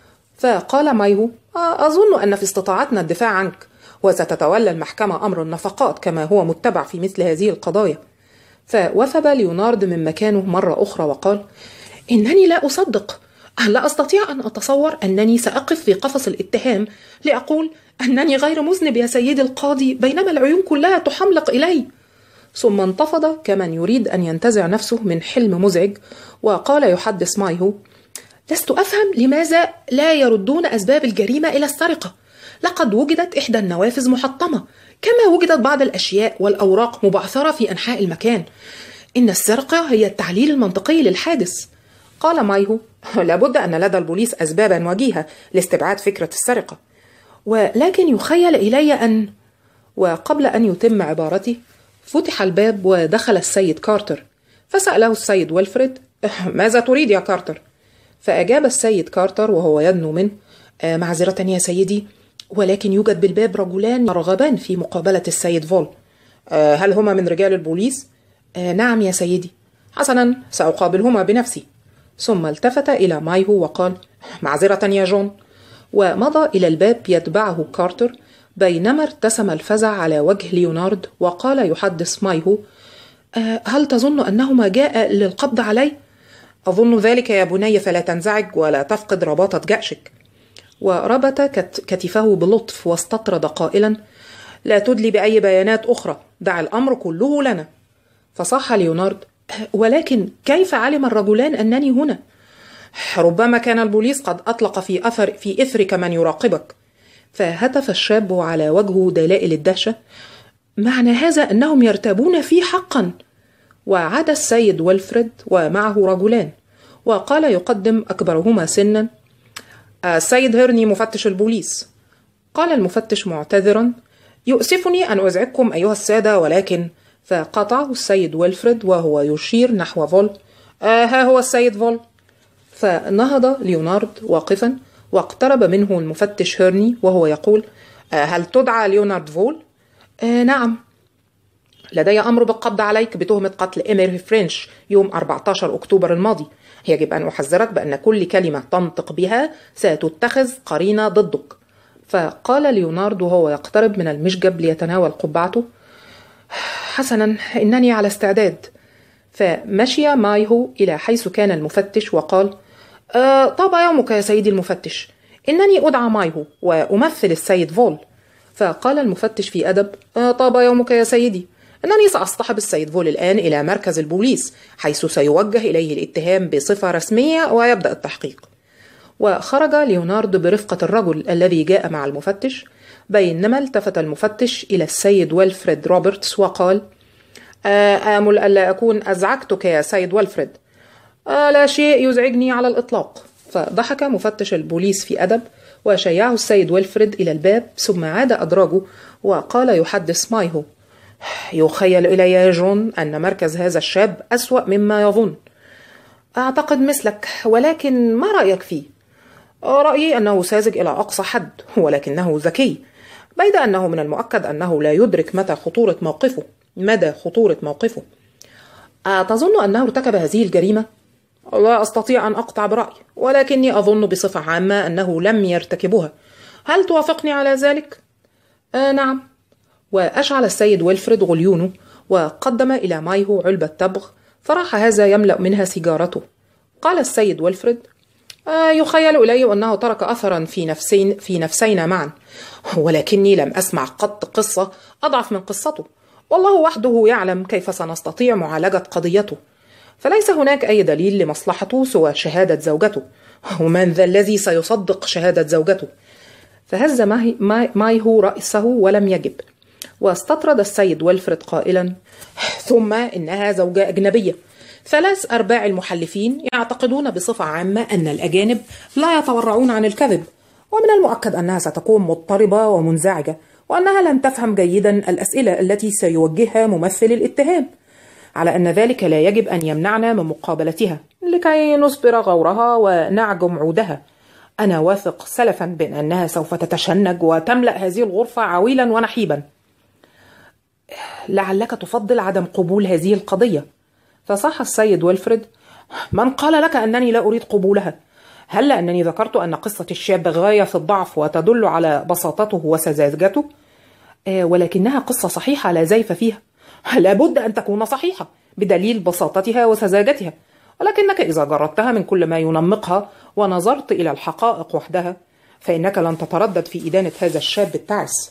فقال مايهو: أظن أن في استطاعتنا الدفاع عنك، وستتولى المحكمة أمر النفقات كما هو متبع في مثل هذه القضايا. فوثب ليونارد من مكانه مرة أخرى وقال: إنني لا أصدق، لا أستطيع أن أتصور أنني سأقف في قفص الاتهام لأقول أنني غير مذنب يا سيدي القاضي، بينما العيون كلها تحملق إلي. ثم انتفض كمن يريد أن ينتزع نفسه من حلم مزعج، وقال يحدث مايهو: لست أفهم لماذا لا يردون أسباب الجريمة إلى السرقة. لقد وجدت إحدى النوافذ محطمة، كما وجدت بعض الأشياء والأوراق مبعثرة في أنحاء المكان. إن السرقة هي التعليل المنطقي للحادث. قال مايهو: لابد أن لدى البوليس أسبابا وجيهة لاستبعاد فكرة السرقة، ولكن يخيل إلي أن... وقبل أن يتم عبارته فتح الباب ودخل السيد كارتر، فسأله السيد ويلفريد: ماذا تريد يا كارتر؟ فأجاب السيد كارتر وهو يدنو منه: معذرة يا سيدي، ولكن يوجد بالباب رجلان يرغبان في مقابلة السيد فول. هل هما من رجال البوليس؟ نعم يا سيدي. حسنا، سأقابلهما بنفسي. ثم التفت إلى مايهو وقال: معذرة يا جون. ومضى إلى الباب يتبعه كارتر، بينما ارتسم الفزع على وجه ليونارد، وقال يحدث مايهو: هل تظن أنهما جاء للقبض علي؟ أظن ذلك يا بني، فلا تنزعج ولا تفقد رباطة جأشك. وربط كتفه بلطف واستطرد قائلا: لا تدلي بأي بيانات أخرى، دع الأمر كله لنا. فصح ليونارد: ولكن كيف علم الرجلان أنني هنا؟ ربما كان البوليس قد أطلق في إثرك من يراقبك. فهتف الشاب على وجهه دلائل الدهشة: معنى هذا أنهم يرتابون في حقا. وعاد السيد ويلفريد ومعه رجلان، وقال يقدم أكبرهما سنا: السيد هيرني مفتش البوليس. قال المفتش معتذرا: يؤسفني أن أزعجكم أيها السادة، ولكن... فقطعه السيد ويلفريد وهو يشير نحو فول: ها هو السيد فول. فنهض ليونارد واقفا، واقترب منه المفتش هيرني وهو يقول: هل تدعى ليونارد فول؟ نعم. لدي أمر بالقبض عليك بتهمة قتل إيميري فرنش يوم 14 أكتوبر الماضي. يجب أن أحذرك بأن كل كلمة تنطق بها ستتخذ قرينة ضدك. فقال ليونارد وهو يقترب من المشجب ليتناول قبعته: حسنا، إنني على استعداد. فمشي مايهو إلى حيث كان المفتش وقال: طاب يومك يا سيدي المفتش، إنني أدعى مايهو وأمثل السيد فول. فقال المفتش في أدب: طاب يومك يا سيدي، أنني سأصطحب السيد فول الآن إلى مركز البوليس، حيث سيوجه إليه الاتهام بصفة رسمية ويبدأ التحقيق. وخرج ليونارد برفقة الرجل الذي جاء مع المفتش، بينما التفت المفتش إلى السيد ويلفريد روبرتس وقال: آمل ألا أكون أزعجتك يا سيد ويلفريد. لا شيء يزعجني على الإطلاق. فضحك مفتش البوليس في أدب، وشيعه السيد ويلفريد إلى الباب، ثم عاد أدراجه وقال يحدث مايهو: يخيل إلي يا جون أن مركز هذا الشاب أسوأ مما يظن. أعتقد مثلك، ولكن ما رأيك فيه؟ رأيي أنه ساذج إلى أقصى حد، ولكنه ذكي، بيد أنه من المؤكد أنه لا يدرك مدى خطورة موقفه. تظن أنه ارتكب هذه الجريمة؟ لا أستطيع أن أقطع برأي، ولكني أظن بصفة عامة أنه لم يرتكبها. هل توافقني على ذلك؟ نعم. وأشعل السيد ويلفريد غليونه، وقدم إلى مايهو علبة تبغ، فراح هذا يملأ منها سيجارته. قال السيد ويلفريد: يخيل إلي أنه ترك أثرا في نفسينا معا، ولكني لم أسمع قط قصة أضعف من قصته، والله وحده يعلم كيف سنستطيع معالجة قضيته، فليس هناك أي دليل لمصلحته سوى شهادة زوجته، ومن ذا الذي سيصدق شهادة زوجته؟ فهز مايهو رأسه ولم يجب، واستطرد السيد ويلفريد قائلا: ثم إنها زوجة أجنبية. 3/4 المحلفين يعتقدون بصفة عامة أن الأجانب لا يتورعون عن الكذب، ومن المؤكد أنها ستكون مضطربة ومنزعجة، وأنها لن تفهم جيدا الأسئلة التي سيوجهها ممثل الاتهام، على أن ذلك لا يجب أن يمنعنا من مقابلتها لكي نصبر غورها ونعجم عودها. أنا واثق سلفا بأنها سوف تتشنج وتملأ هذه الغرفة عويلا ونحيبا. لعلك تفضل عدم قبول هذه القضية. فصاح السيد ويلفريد: من قال لك أنني لا أريد قبولها؟ هل أنني ذكرت أن قصة الشاب غاية في الضعف وتدل على بساطته وسذاجته؟ ولكنها قصة صحيحة لا زيف فيها. لابد أن تكون صحيحة بدليل بساطتها وسذاجتها، ولكنك إذا جردتها من كل ما ينمقها ونظرت إلى الحقائق وحدها فإنك لن تتردد في إدانة هذا الشاب التعس.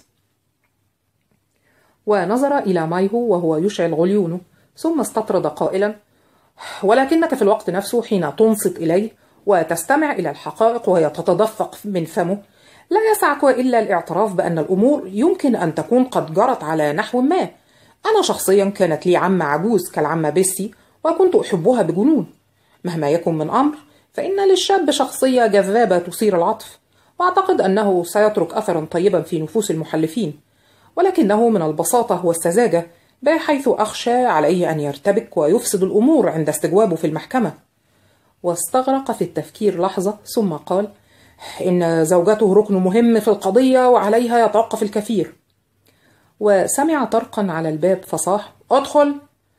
ونظر إلى مايهو وهو يشعل غليونه، ثم استطرد قائلا: ولكنك في الوقت نفسه حين تنصت إليه وتستمع إلى الحقائق وهي تتدفق من فمه لا يسعك إلا الاعتراف بأن الأمور يمكن أن تكون قد جرت على نحو ما. أنا شخصيا كانت لي عمة عجوز كالعمة بيسي وكنت أحبها بجنون. مهما يكن من أمر فإن للشاب شخصية جذابة تثير العطف، وأعتقد أنه سيترك أثرا طيبا في نفوس المحلفين، ولكنه من البساطة والسذاجة بحيث أخشى عليه أن يرتبك ويفسد الأمور عند استجوابه في المحكمة. واستغرق في التفكير لحظة ثم قال: إن زوجته ركن مهم في القضية وعليها يتوقف الكثير. وسمع طرقا على الباب فصاح: ادخل.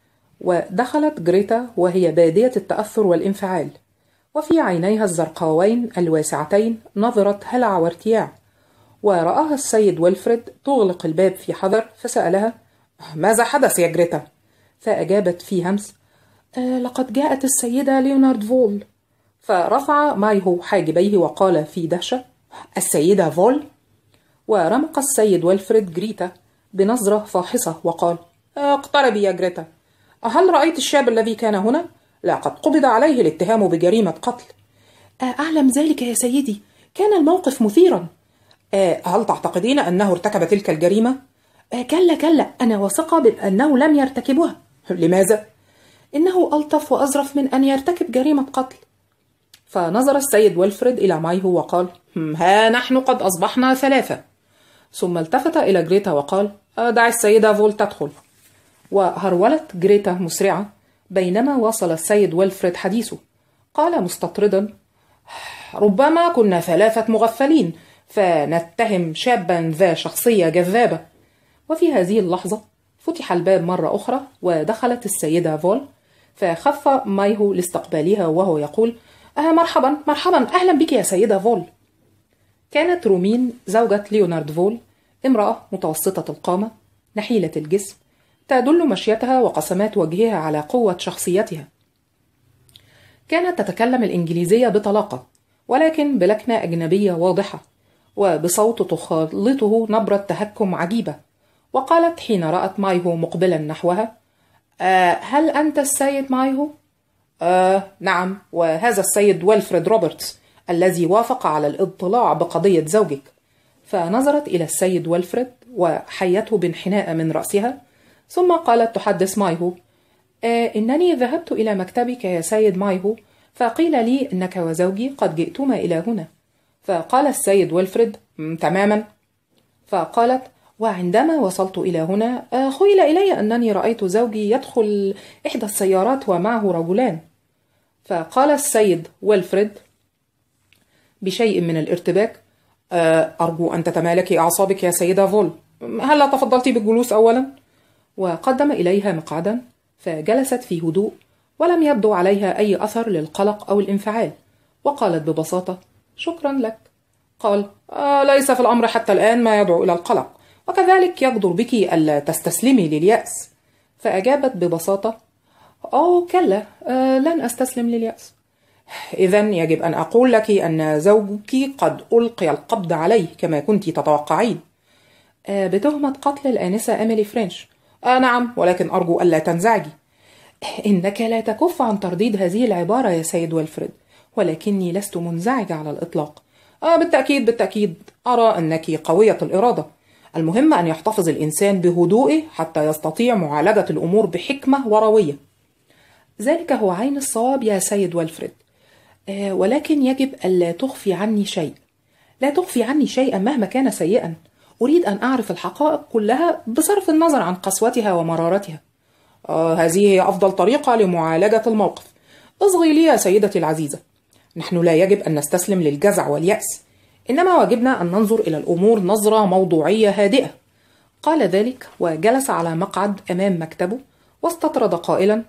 ودخلت غريتا وهي بادية التأثر والانفعال، وفي عينيها الزرقاوين الواسعتين نظرة هلع وارتياع. ورآها السيد ويلفريد تغلق الباب في حذر فسألها: ماذا حدث يا غريتا؟ فأجابت في همس: لقد جاءت السيدة ليونارد فول. فرفع مايهو حاجبيه وقال في دهشة: السيدة فول؟ ورمق السيد ويلفريد غريتا بنظرة فاحصة وقال: اقتربي يا غريتا. هل رأيت الشاب الذي كان هنا؟ لقد قبض عليه الاتهام بجريمة قتل. أعلم ذلك يا سيدي، كان الموقف مثيرا. هل تعتقدين أنه ارتكب تلك الجريمة؟ كلا، أنا واثقة بأنه لم يرتكبها. لماذا؟ إنه ألطف وأظرف من أن يرتكب جريمة قتل. فنظر السيد ويلفريد إلى مايهو وقال: ها نحن قد أصبحنا 3. ثم التفت إلى غريتا وقال: دع السيدة فول تدخل. وهرولت غريتا مسرعة بينما واصل السيد ويلفريد حديثه. قال مستطردا: ربما كنا 3 مغفلين فنتهم شابا ذا شخصية جذابة. وفي هذه اللحظة فتح الباب مرة أخرى ودخلت السيدة فول، فخف مايهو لاستقبالها وهو يقول: مرحبا أهلا بك يا سيدة فول. كانت رومين زوجة ليونارد فول امرأة متوسطة القامة نحيلة الجسم، تدل مشيتها وقسمات وجهها على قوة شخصيتها. كانت تتكلم الإنجليزية بطلاقة، ولكن بلكنة أجنبية واضحة، وبصوت تخالطه نبرة تهكم عجيبة. وقالت حين رأت مايهو مقبلا نحوها: هل أنت السيد مايهو؟ نعم، وهذا السيد ويلفريد روبرتس الذي وافق على الاطلاع بقضية زوجك. فنظرت إلى السيد ويلفريد وحيته بانحناء من رأسها، ثم قالت تحدث مايهو: إنني ذهبت إلى مكتبك يا سيد مايهو، فقيل لي إنك وزوجي قد جئتما إلى هنا. فقال السيد ويلفريد: تماما. فقالت: وعندما وصلت إلى هنا خيل إلي أنني رأيت زوجي يدخل إحدى السيارات ومعه رجلان. فقال السيد ويلفريد بشيء من الارتباك: أرجو أن تتمالكي أعصابك يا سيدة فول، هل تفضلتي بالجلوس أولا؟ وقدم إليها مقعدا، فجلست في هدوء ولم يبدو عليها أي أثر للقلق أو الانفعال، وقالت ببساطة: شكرا لك. قال: ليس في الأمر حتى الآن ما يدعو إلى القلق، وكذلك يقدر بك ألا تستسلمي لليأس. فأجابت ببساطة: كلا، لن أستسلم لليأس. إذن يجب أن أقول لك أن زوجك قد ألقي القبض عليه كما كنت تتوقعين. بتهمة قتل الآنسة إيميلي فرنش. نعم، ولكن أرجو ألا تنزعجي. إنك لا تكف عن ترديد هذه العبارة يا سيد ويلفريد، ولكني لست منزعجة على الإطلاق. بالتأكيد أرى أنك قوية الإرادة. المهم أن يحتفظ الإنسان بهدوئه حتى يستطيع معالجة الأمور بحكمة وروية. ذلك هو عين الصواب يا سيد والفريد، ولكن يجب ألا تخفي عني شيء. لا تخفي عني شيئا مهما كان سيئا. أريد أن أعرف الحقائق كلها بصرف النظر عن قسوتها ومرارتها. هذه هي أفضل طريقة لمعالجة الموقف. اصغي لي يا سيدتي العزيزة. نحن لا يجب أن نستسلم للجزع واليأس، إنما واجبنا أن ننظر إلى الأمور نظرة موضوعية هادئة. قال ذلك وجلس على مقعد أمام مكتبه واستطرد قائلا: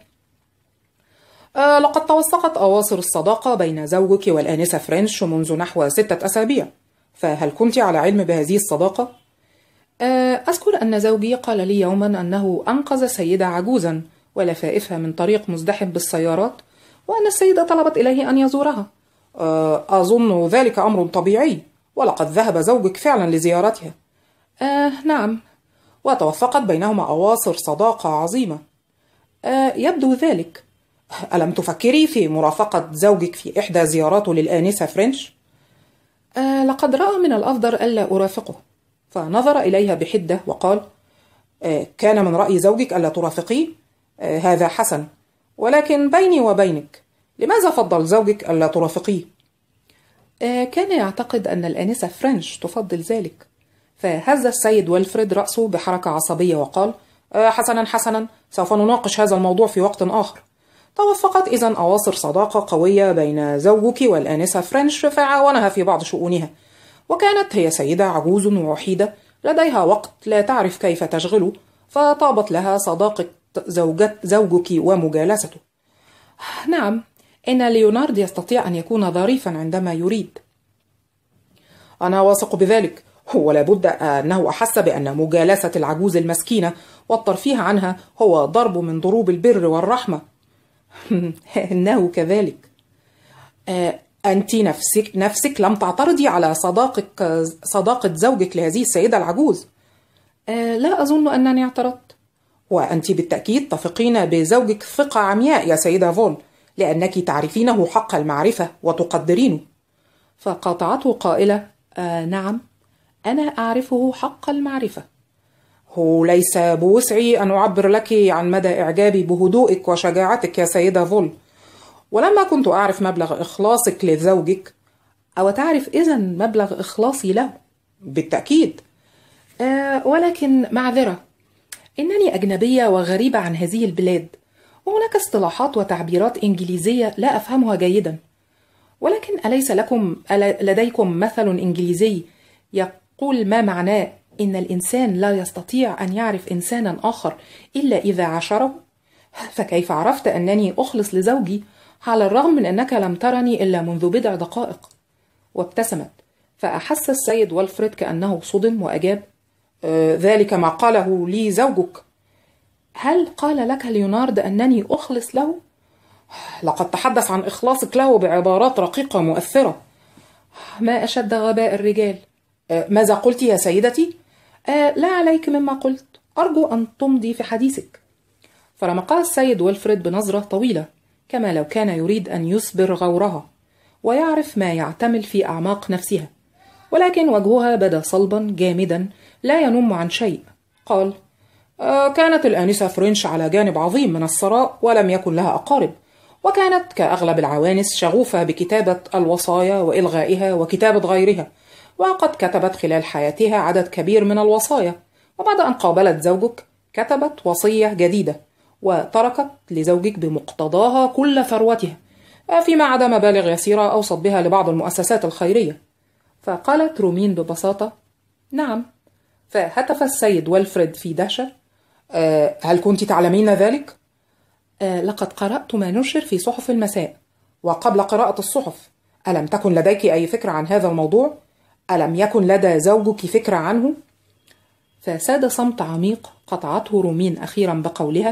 لقد توثقت أواصر الصداقة بين زوجك والآنسة فرنش منذ نحو 6 أسابيع، فهل كنت على علم بهذه الصداقة؟ أذكر أن زوجي قال لي يوما أنه أنقذ سيدة عجوزا ولفائفها من طريق مزدحم بالسيارات، وأن السيدة طلبت إليه أن يزورها. أظن ذلك أمر طبيعي، ولقد ذهب زوجك فعلا لزيارتها. نعم، وتوثقت بينهما أواصر صداقة عظيمة. يبدو ذلك. ألم تفكري في مرافقة زوجك في إحدى زياراته للآنسة فرنش؟ لقد رأى من الأفضل ألا أرافقه، فنظر إليها بحدة وقال: كان من رأي زوجك ألا ترافقيه؟ هذا حسن، ولكن بيني وبينك، لماذا فضل زوجك ألا ترافقيه؟ كان يعتقد أن الآنسة فرنش تفضل ذلك. فهز السيد والفريد رأسه بحركة عصبية وقال: حسنا حسنا، سوف نناقش هذا الموضوع في وقت آخر. توثقت إذن أواصر صداقة قوية بين زوجك والآنسة فرنش، فعاونها في بعض شؤونها، وكانت هي سيدة عجوز ووحيدة لديها وقت لا تعرف كيف تشغله، فطابت لها صداقة زوجك ومجالسته. نعم، إن ليونارد يستطيع أن يكون ظريفا عندما يريد. أنا واثق بذلك، ولا بد أنه أحس بأن مجالسة العجوز المسكينة والترفيه عنها هو ضرب من ضروب البر والرحمة. إنه كذلك. أنت نفسك لم تعترضي على صداقة زوجك لهذه السيدة العجوز. لا أظن أنني اعترضت. وأنت بالتأكيد تثقين بزوجك ثقة عمياء يا سيدة فول، لأنك تعرفينه حق المعرفة وتقدرينه. فقاطعته قائلة: نعم، أنا أعرفه حق المعرفة. هو ليس بوسعي أن أعبر لك عن مدى إعجابي بهدوئك وشجاعتك يا سيدة فول، ولما كنت أعرف مبلغ إخلاصك لزوجك. أو تعرف إذن مبلغ إخلاصي له؟ بالتأكيد. ولكن معذرة، إنني أجنبية وغريبة عن هذه البلاد، وهناك اصطلاحات وتعبيرات إنجليزية لا أفهمها جيدا. ولكن أليس لديكم مثل إنجليزي يقول ما معناه إن الإنسان لا يستطيع أن يعرف إنسانا آخر إلا إذا عاشره؟ فكيف عرفت أنني أخلص لزوجي على الرغم من أنك لم ترني إلا منذ بضع دقائق؟ وابتسمت، فأحس السيد والفريد كأنه صدم وأجاب: ذلك ما قاله لي زوجك. هل قال لك ليونارد أنني أخلص له؟ لقد تحدث عن إخلاصك له بعبارات رقيقة مؤثرة. ما أشد غباء الرجال. ماذا قلت يا سيدتي؟ لا عليك مما قلت، أرجو أن تمضي في حديثك. فرمقها السيد والفريد بنظرة طويلة، كما لو كان يريد أن يصبر غورها ويعرف ما يعتمل في أعماق نفسها، ولكن وجهها بدا صلبا جامدا لا ينم عن شيء. قال: كانت الآنسة فرنش على جانب عظيم من الثراء ولم يكن لها أقارب، وكانت كأغلب العوانس شغوفة بكتابة الوصايا وإلغائها وكتابة غيرها، وقد كتبت خلال حياتها عدد كبير من الوصايا، وبعد أن قابلت زوجك كتبت وصية جديدة وتركت لزوجك بمقتضاها كل ثروتها، فيما عدا مبالغ يسيرة أوصت بها لبعض المؤسسات الخيرية. فقالت رومين ببساطة: نعم. فهتف السيد والفريد في دهشة: هل كنت تعلمين ذلك؟ لقد قرأت ما نشر في صحف المساء. وقبل قراءة الصحف ألم تكن لديك أي فكرة عن هذا الموضوع؟ ألم يكن لدى زوجك فكرة عنه؟ فساد صمت عميق. قطعته رومين أخيرا بقولها: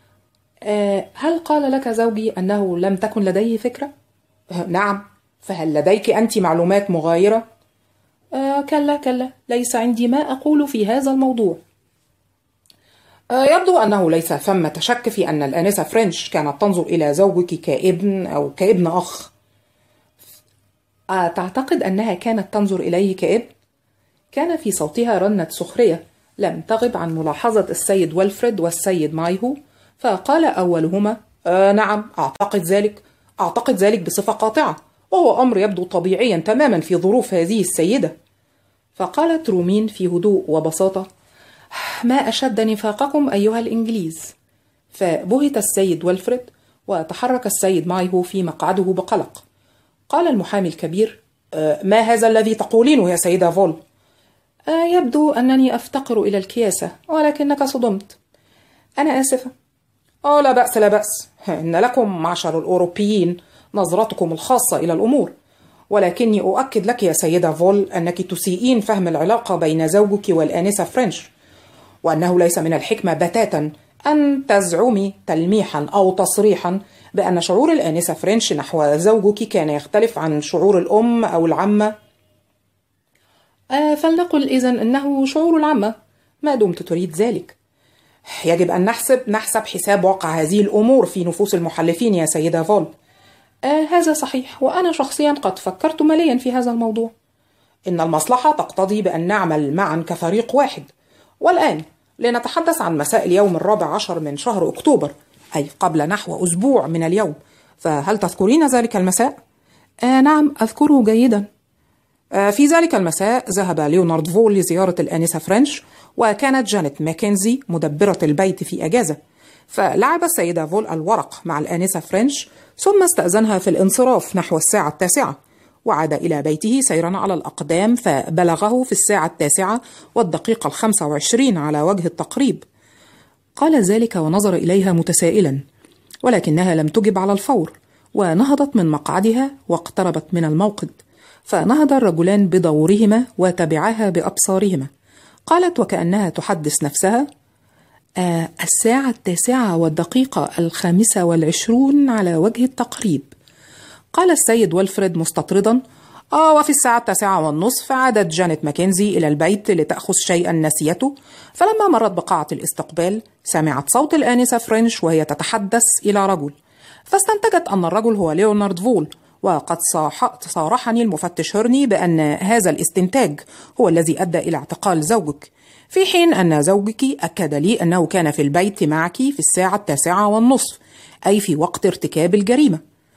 هل قال لك زوجي أنه لم تكن لديه فكرة؟ نعم. فهل لديك أنت معلومات مغايرة؟ كلا، ليس عندي ما أقول في هذا الموضوع. يبدو أنه ليس ثمة شك في أن الآنسة فرنش كانت تنظر إلى زوجك كابن أو كابن أخ. تعتقد أنها كانت تنظر إليه كابن؟ كان في صوتها رنة سخرية لم تغب عن ملاحظة السيد ويلفريد والسيد مايهو، فقال أولهما: نعم، أعتقد ذلك بصفة قاطعة، وهو أمر يبدو طبيعيا تماما في ظروف هذه السيدة. فقالت رومين في هدوء وبساطة: ما أشد نفاقكم أيها الإنجليز. فبهت السيد ويلفريد، وتحرك السيد مايهو في مقعده بقلق. قال المحامي الكبير: ما هذا الذي تقولينه يا سيدة فول؟ يبدو أنني أفتقر إلى الكياسة، ولكنك صدمت. أنا آسفة. لا بأس لا بأس، إن لكم معشر الأوروبيين نظرتكم الخاصة إلى الأمور، ولكني أؤكد لك يا سيدة فول أنك تسيئين فهم العلاقة بين زوجك والآنسة فرنش، وأنه ليس من الحكمة بتاتا أن تزعمي تلميحا أو تصريحا بأن شعور الآنسة فرنش نحو زوجك كان يختلف عن شعور الأم أو العمة. فلنقل إذن أنه شعور العمة، ما دمت تريد ذلك. يجب أن نحسب حساب واقع هذه الأمور في نفوس المحلفين يا سيدة فول. هذا صحيح، وأنا شخصيا قد فكرت مليا في هذا الموضوع. إن المصلحة تقتضي بأن نعمل معا كفريق واحد. والآن لنتحدث عن مساء اليوم 14 من شهر أكتوبر، أي قبل نحو أسبوع من اليوم. فهل تذكرين ذلك المساء؟ نعم، أذكره جيدا. في ذلك المساء ذهب ليونارد فول لزيارة الآنسة فرنش، وكانت جانيت ماكنزي مدبرة البيت في أجازة. فلعب السيدة فول الورق مع الآنسة فرنش، ثم استأذنها في الانصراف نحو الساعة 9، وعاد إلى بيته سيرا على الأقدام، فبلغه في الساعة 9:25 على وجه التقريب. قال ذلك ونظر إليها متسائلا، ولكنها لم تجب على الفور، ونهضت من مقعدها واقتربت من الموقد. فنهض الرجلان بدورهما وتبعاها بأبصارهما. قالت وكأنها تحدث نفسها: الساعة 9:25 على وجه التقريب. قال السيد ويلفريد مستطردا: وفي الساعة 9:30 عادت جانيت ماكنزي إلى البيت لتأخذ شيئا نسيته، فلما مرت بقاعة الاستقبال سمعت صوت الآنسة فرنش وهي تتحدث إلى رجل، فاستنتجت أن الرجل هو ليونارد فول. وقد صارحني المفتش هيرني بأن هذا الاستنتاج هو الذي أدى إلى اعتقال زوجك، في حين أن زوجك أكد لي أنه كان في البيت معك في الساعة 9:30، أي في وقت ارتكاب الجريمة.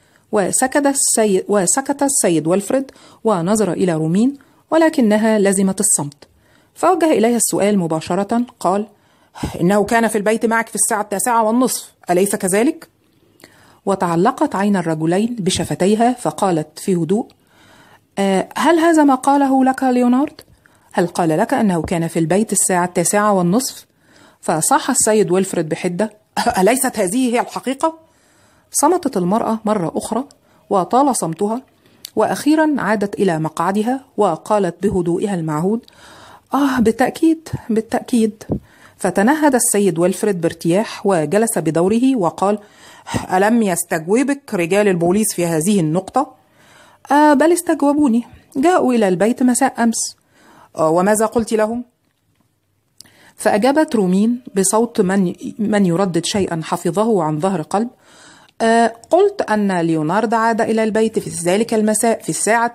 وسكت السيد ويلفريد ونظر إلى رومين، ولكنها لزمت الصمت. فوجه إليها السؤال مباشرة. قال: إنه كان في البيت معك في الساعة 9:30، أليس كذلك؟ وتعلقت عين الرجلين بشفتيها، فقالت في هدوء: هل هذا ما قاله لك ليونارد؟ هل قال لك أنه كان في البيت الساعة 9:30؟ فصاح السيد ويلفريد بحدة: أليست هذه هي الحقيقة؟ صمتت المرأة مرة أخرى، وطال صمتها، وأخيرا عادت إلى مقعدها وقالت بهدوئها المعهود: بالتأكيد بالتأكيد. فتنهد السيد ويلفريد بارتياح وجلس بدوره وقال: ألم يستجوبك رجال البوليس في هذه النقطة؟ بل استجوبوني، جاءوا إلى البيت مساء أمس. وماذا قلت لهم؟ فأجابت رومين بصوت من يردد شيئا حفظه عن ظهر قلب: قلت أن ليونارد عاد إلى البيت في ذلك المساء في الساعة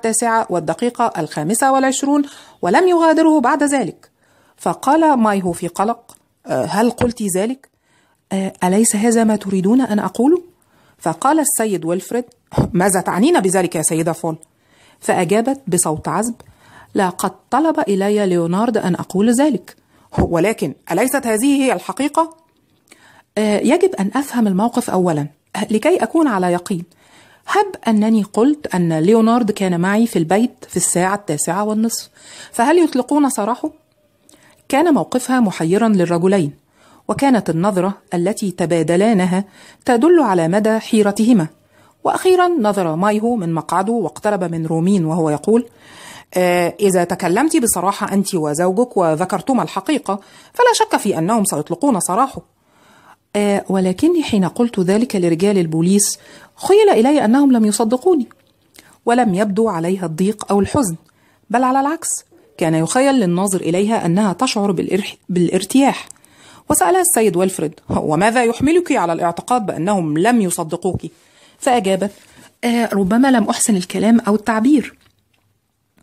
9:25 ولم يغادره بعد ذلك. فقال مايهو في قلق: هل قلت ذلك؟ أليس هذا ما تريدون أن أقوله؟ فقال السيد ويلفريد: ماذا تعنين بذلك يا سيدة فول؟ فأجابت بصوت عذب: لقد طلب إلي ليونارد أن أقول ذلك، ولكن أليست هذه هي الحقيقة؟ يجب أن أفهم الموقف أولا لكي أكون على يقين. هب أنني قلت أن ليونارد كان معي في البيت في الساعة 9:30، فهل يطلقون سراحه؟ كان موقفها محيرا للرجلين، وكانت النظرة التي تبادلانها تدل على مدى حيرتهما. وأخيرا نظر مايهو من مقعده واقترب من رومين وهو يقول: إذا تكلمت بصراحة أنت وزوجك وذكرتما الحقيقة فلا شك في أنهم سيطلقون سراحه. ولكني حين قلت ذلك لرجال البوليس خيل إلي أنهم لم يصدقوني. ولم يبدو عليها الضيق أو الحزن، بل على العكس، كان يخيل للناظر إليها أنها تشعر بالارتياح. وسألها السيد ويلفريد: وماذا يحملك على الاعتقاد بأنهم لم يصدقوك؟ فأجابت: ربما لم أحسن الكلام أو التعبير.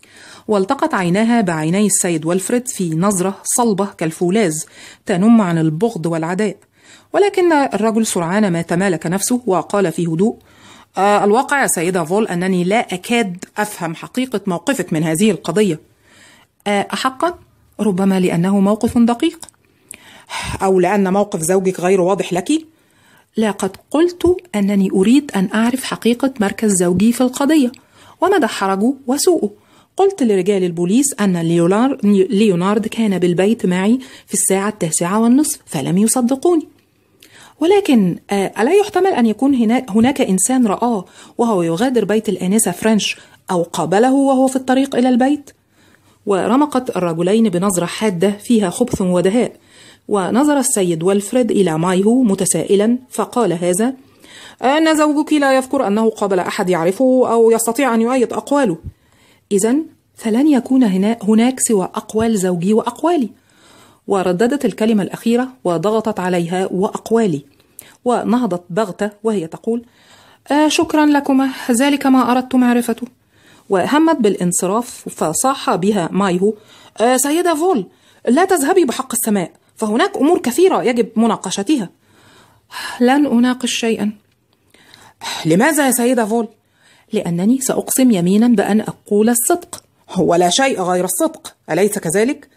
والتقت عيناها بعيني السيد ويلفريد في نظرة صلبة كالفولاذ تنم عن البغض والعداء، ولكن الرجل سرعان ما تمالك نفسه وقال في هدوء: الواقع يا سيدة فول أنني لا أكاد أفهم حقيقة موقفك من هذه القضية. أحقا؟ ربما لأنه موقف دقيق، أو لأن موقف زوجك غير واضح لك. لقد قلت أنني أريد أن أعرف حقيقة مركز زوجي في القضية ومدى حرجه وسوءه. قلت لرجال البوليس أن ليونارد كان بالبيت معي في الساعة 9:30 فلم يصدقوني. ولكن ألا يحتمل أن يكون هناك إنسان رآه وهو يغادر بيت الآنسة فرنش أو قابله وهو في الطريق إلى البيت؟ ورمقت الرجلين بنظرة حادة فيها خبث ودهاء، ونظر السيد ويلفريد إلى مايهو متسائلا فقال هذا: أن زوجك لا يذكر أنه قابل أحد يعرفه أو يستطيع أن يؤيد أقواله. إذن فلن يكون هناك سوى أقوال زوجي وأقوالي. ورددت الكلمة الأخيرة وضغطت عليها وأقوالي، ونهضت بغتة وهي تقول: شكرا لكما، ذلك ما أردت معرفته. وهمت بالانصراف فصاح بها مايهو: سيدة فول، لا تذهبي بحق السماء، فهناك أمور كثيرة يجب مناقشتها. لن أناقش شيئا. لماذا يا سيدة فول؟ لأنني سأقسم يمينا بأن أقول الصدق، ولا شيء غير الصدق، أليس كذلك؟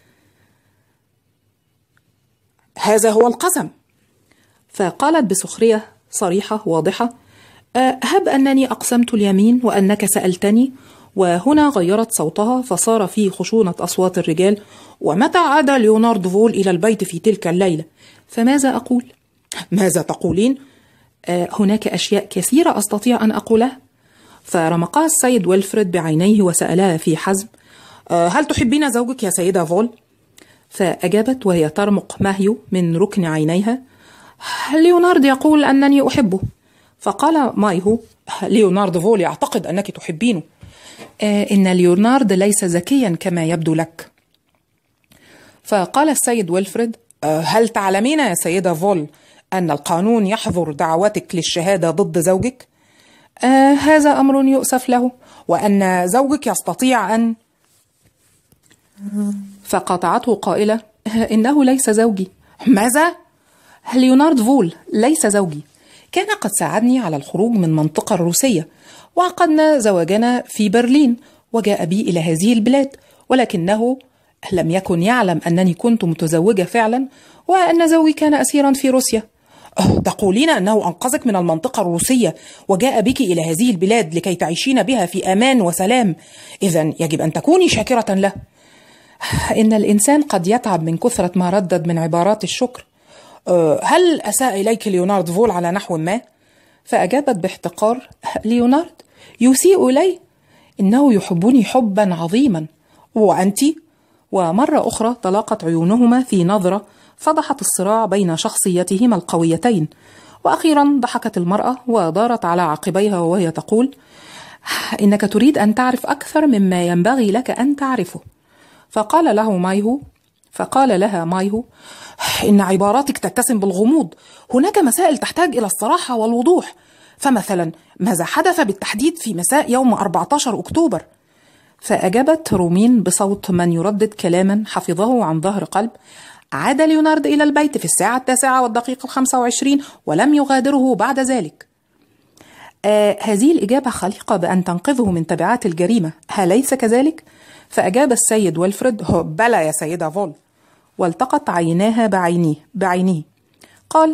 هذا هو القسم. فقالت بسخرية صريحة واضحة: هب أنني أقسمت اليمين وأنك سألتني. وهنا غيرت صوتها فصار فيه خشونة أصوات الرجال: ومتى عاد ليونارد فول إلى البيت في تلك الليلة؟ فماذا أقول؟ ماذا تقولين؟ هناك أشياء كثيرة أستطيع أن أقولها. فرمقها السيد ويلفريد بعينيه وسألها في حزم: هل تحبين زوجك يا سيدة فول؟ فأجابت وهي ترمق ماهيو من ركن عينيها: ليونارد يقول أنني أحبه. فقال مايهو: ليونارد فول يعتقد أنك تحبينه. إن ليونارد ليس ذكيا كما يبدو لك. فقال السيد ويلفريد: هل تعلمين يا سيدة فول أن القانون يحظر دعوتك للشهادة ضد زوجك؟ هذا أمر يؤسف له، وأن زوجك يستطيع أن... فقاطعته قائلة: إنه ليس زوجي. ماذا؟ ليونارد فول ليس زوجي، كان قد ساعدني على الخروج من المنطقة الروسية، وعقدنا زواجنا في برلين، وجاء بي إلى هذه البلاد، ولكنه لم يكن يعلم أنني كنت متزوجة فعلا، وأن زوجي كان أسيرا في روسيا. تقولين أنه أنقذك من المنطقة الروسية وجاء بك إلى هذه البلاد لكي تعيشين بها في أمان وسلام، إذن يجب أن تكوني شاكرة له. إن الإنسان قد يتعب من كثرة ما ردد من عبارات الشكر. هل أساء إليك ليونارد فول على نحو ما؟ فأجابت باحتقار: ليونارد يسيء إلي؟ إنه يحبني حبا عظيما. وأنت؟ ومرة أخرى تلاقت عيونهما في نظرة فضحت الصراع بين شخصيتهما القويتين. وأخيرا ضحكت المرأة ودارت على عقبيها وهي تقول: إنك تريد أن تعرف أكثر مما ينبغي لك أن تعرفه. فقال لها مايهو: إن عباراتك تتسم بالغموض، هناك مسائل تحتاج إلى الصراحة والوضوح. فمثلا ماذا حدث بالتحديد في مساء يوم 14 أكتوبر؟ فأجابت رومين بصوت من يردد كلاما حفظه عن ظهر قلب: عاد ليونارد إلى البيت في الساعة 9:25 ولم يغادره بعد ذلك. هذه الإجابة خليقة بأن تنقذه من تبعات الجريمة، أليس كذلك؟ فأجاب السيد ويلفريد: بلى يا سيدة فول. والتقت عيناها بعينيه. قال: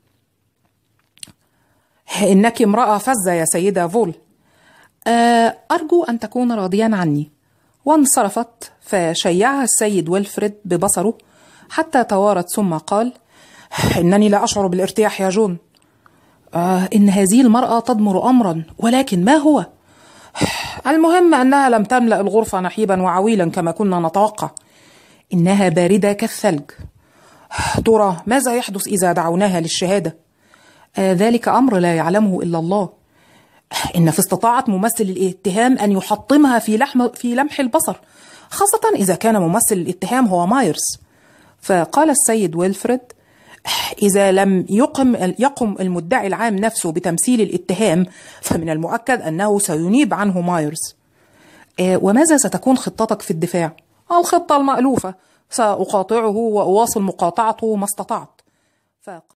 إنك امرأة فزة يا سيدة فول، أرجو أن تكون راضيا عني. وانصرفت، فشيعها السيد ويلفريد ببصره حتى توارت، ثم قال: إنني لا أشعر بالارتياح يا جون. إن هذه المرأة تضمر أمرا، ولكن ما هو؟ المهم أنها لم تملأ الغرفة نحيبا وعويلا كما كنا نتوقع. إنها باردة كالثلج. ترى ماذا يحدث إذا دعوناها للشهادة؟ ذلك أمر لا يعلمه إلا الله. إن في استطاعة ممثل الاتهام أن يحطمها في لمح البصر، خاصة إذا كان ممثل الاتهام هو مايرز. فقال السيد ويلفريد: إذا لم يقم المدعي العام نفسه بتمثيل الاتهام، فمن المؤكد أنه سينيب عنه مايرز. وماذا ستكون خطتك في الدفاع؟ الخطة المألوفة، سأقاطعه وأواصل مقاطعته ما استطعت.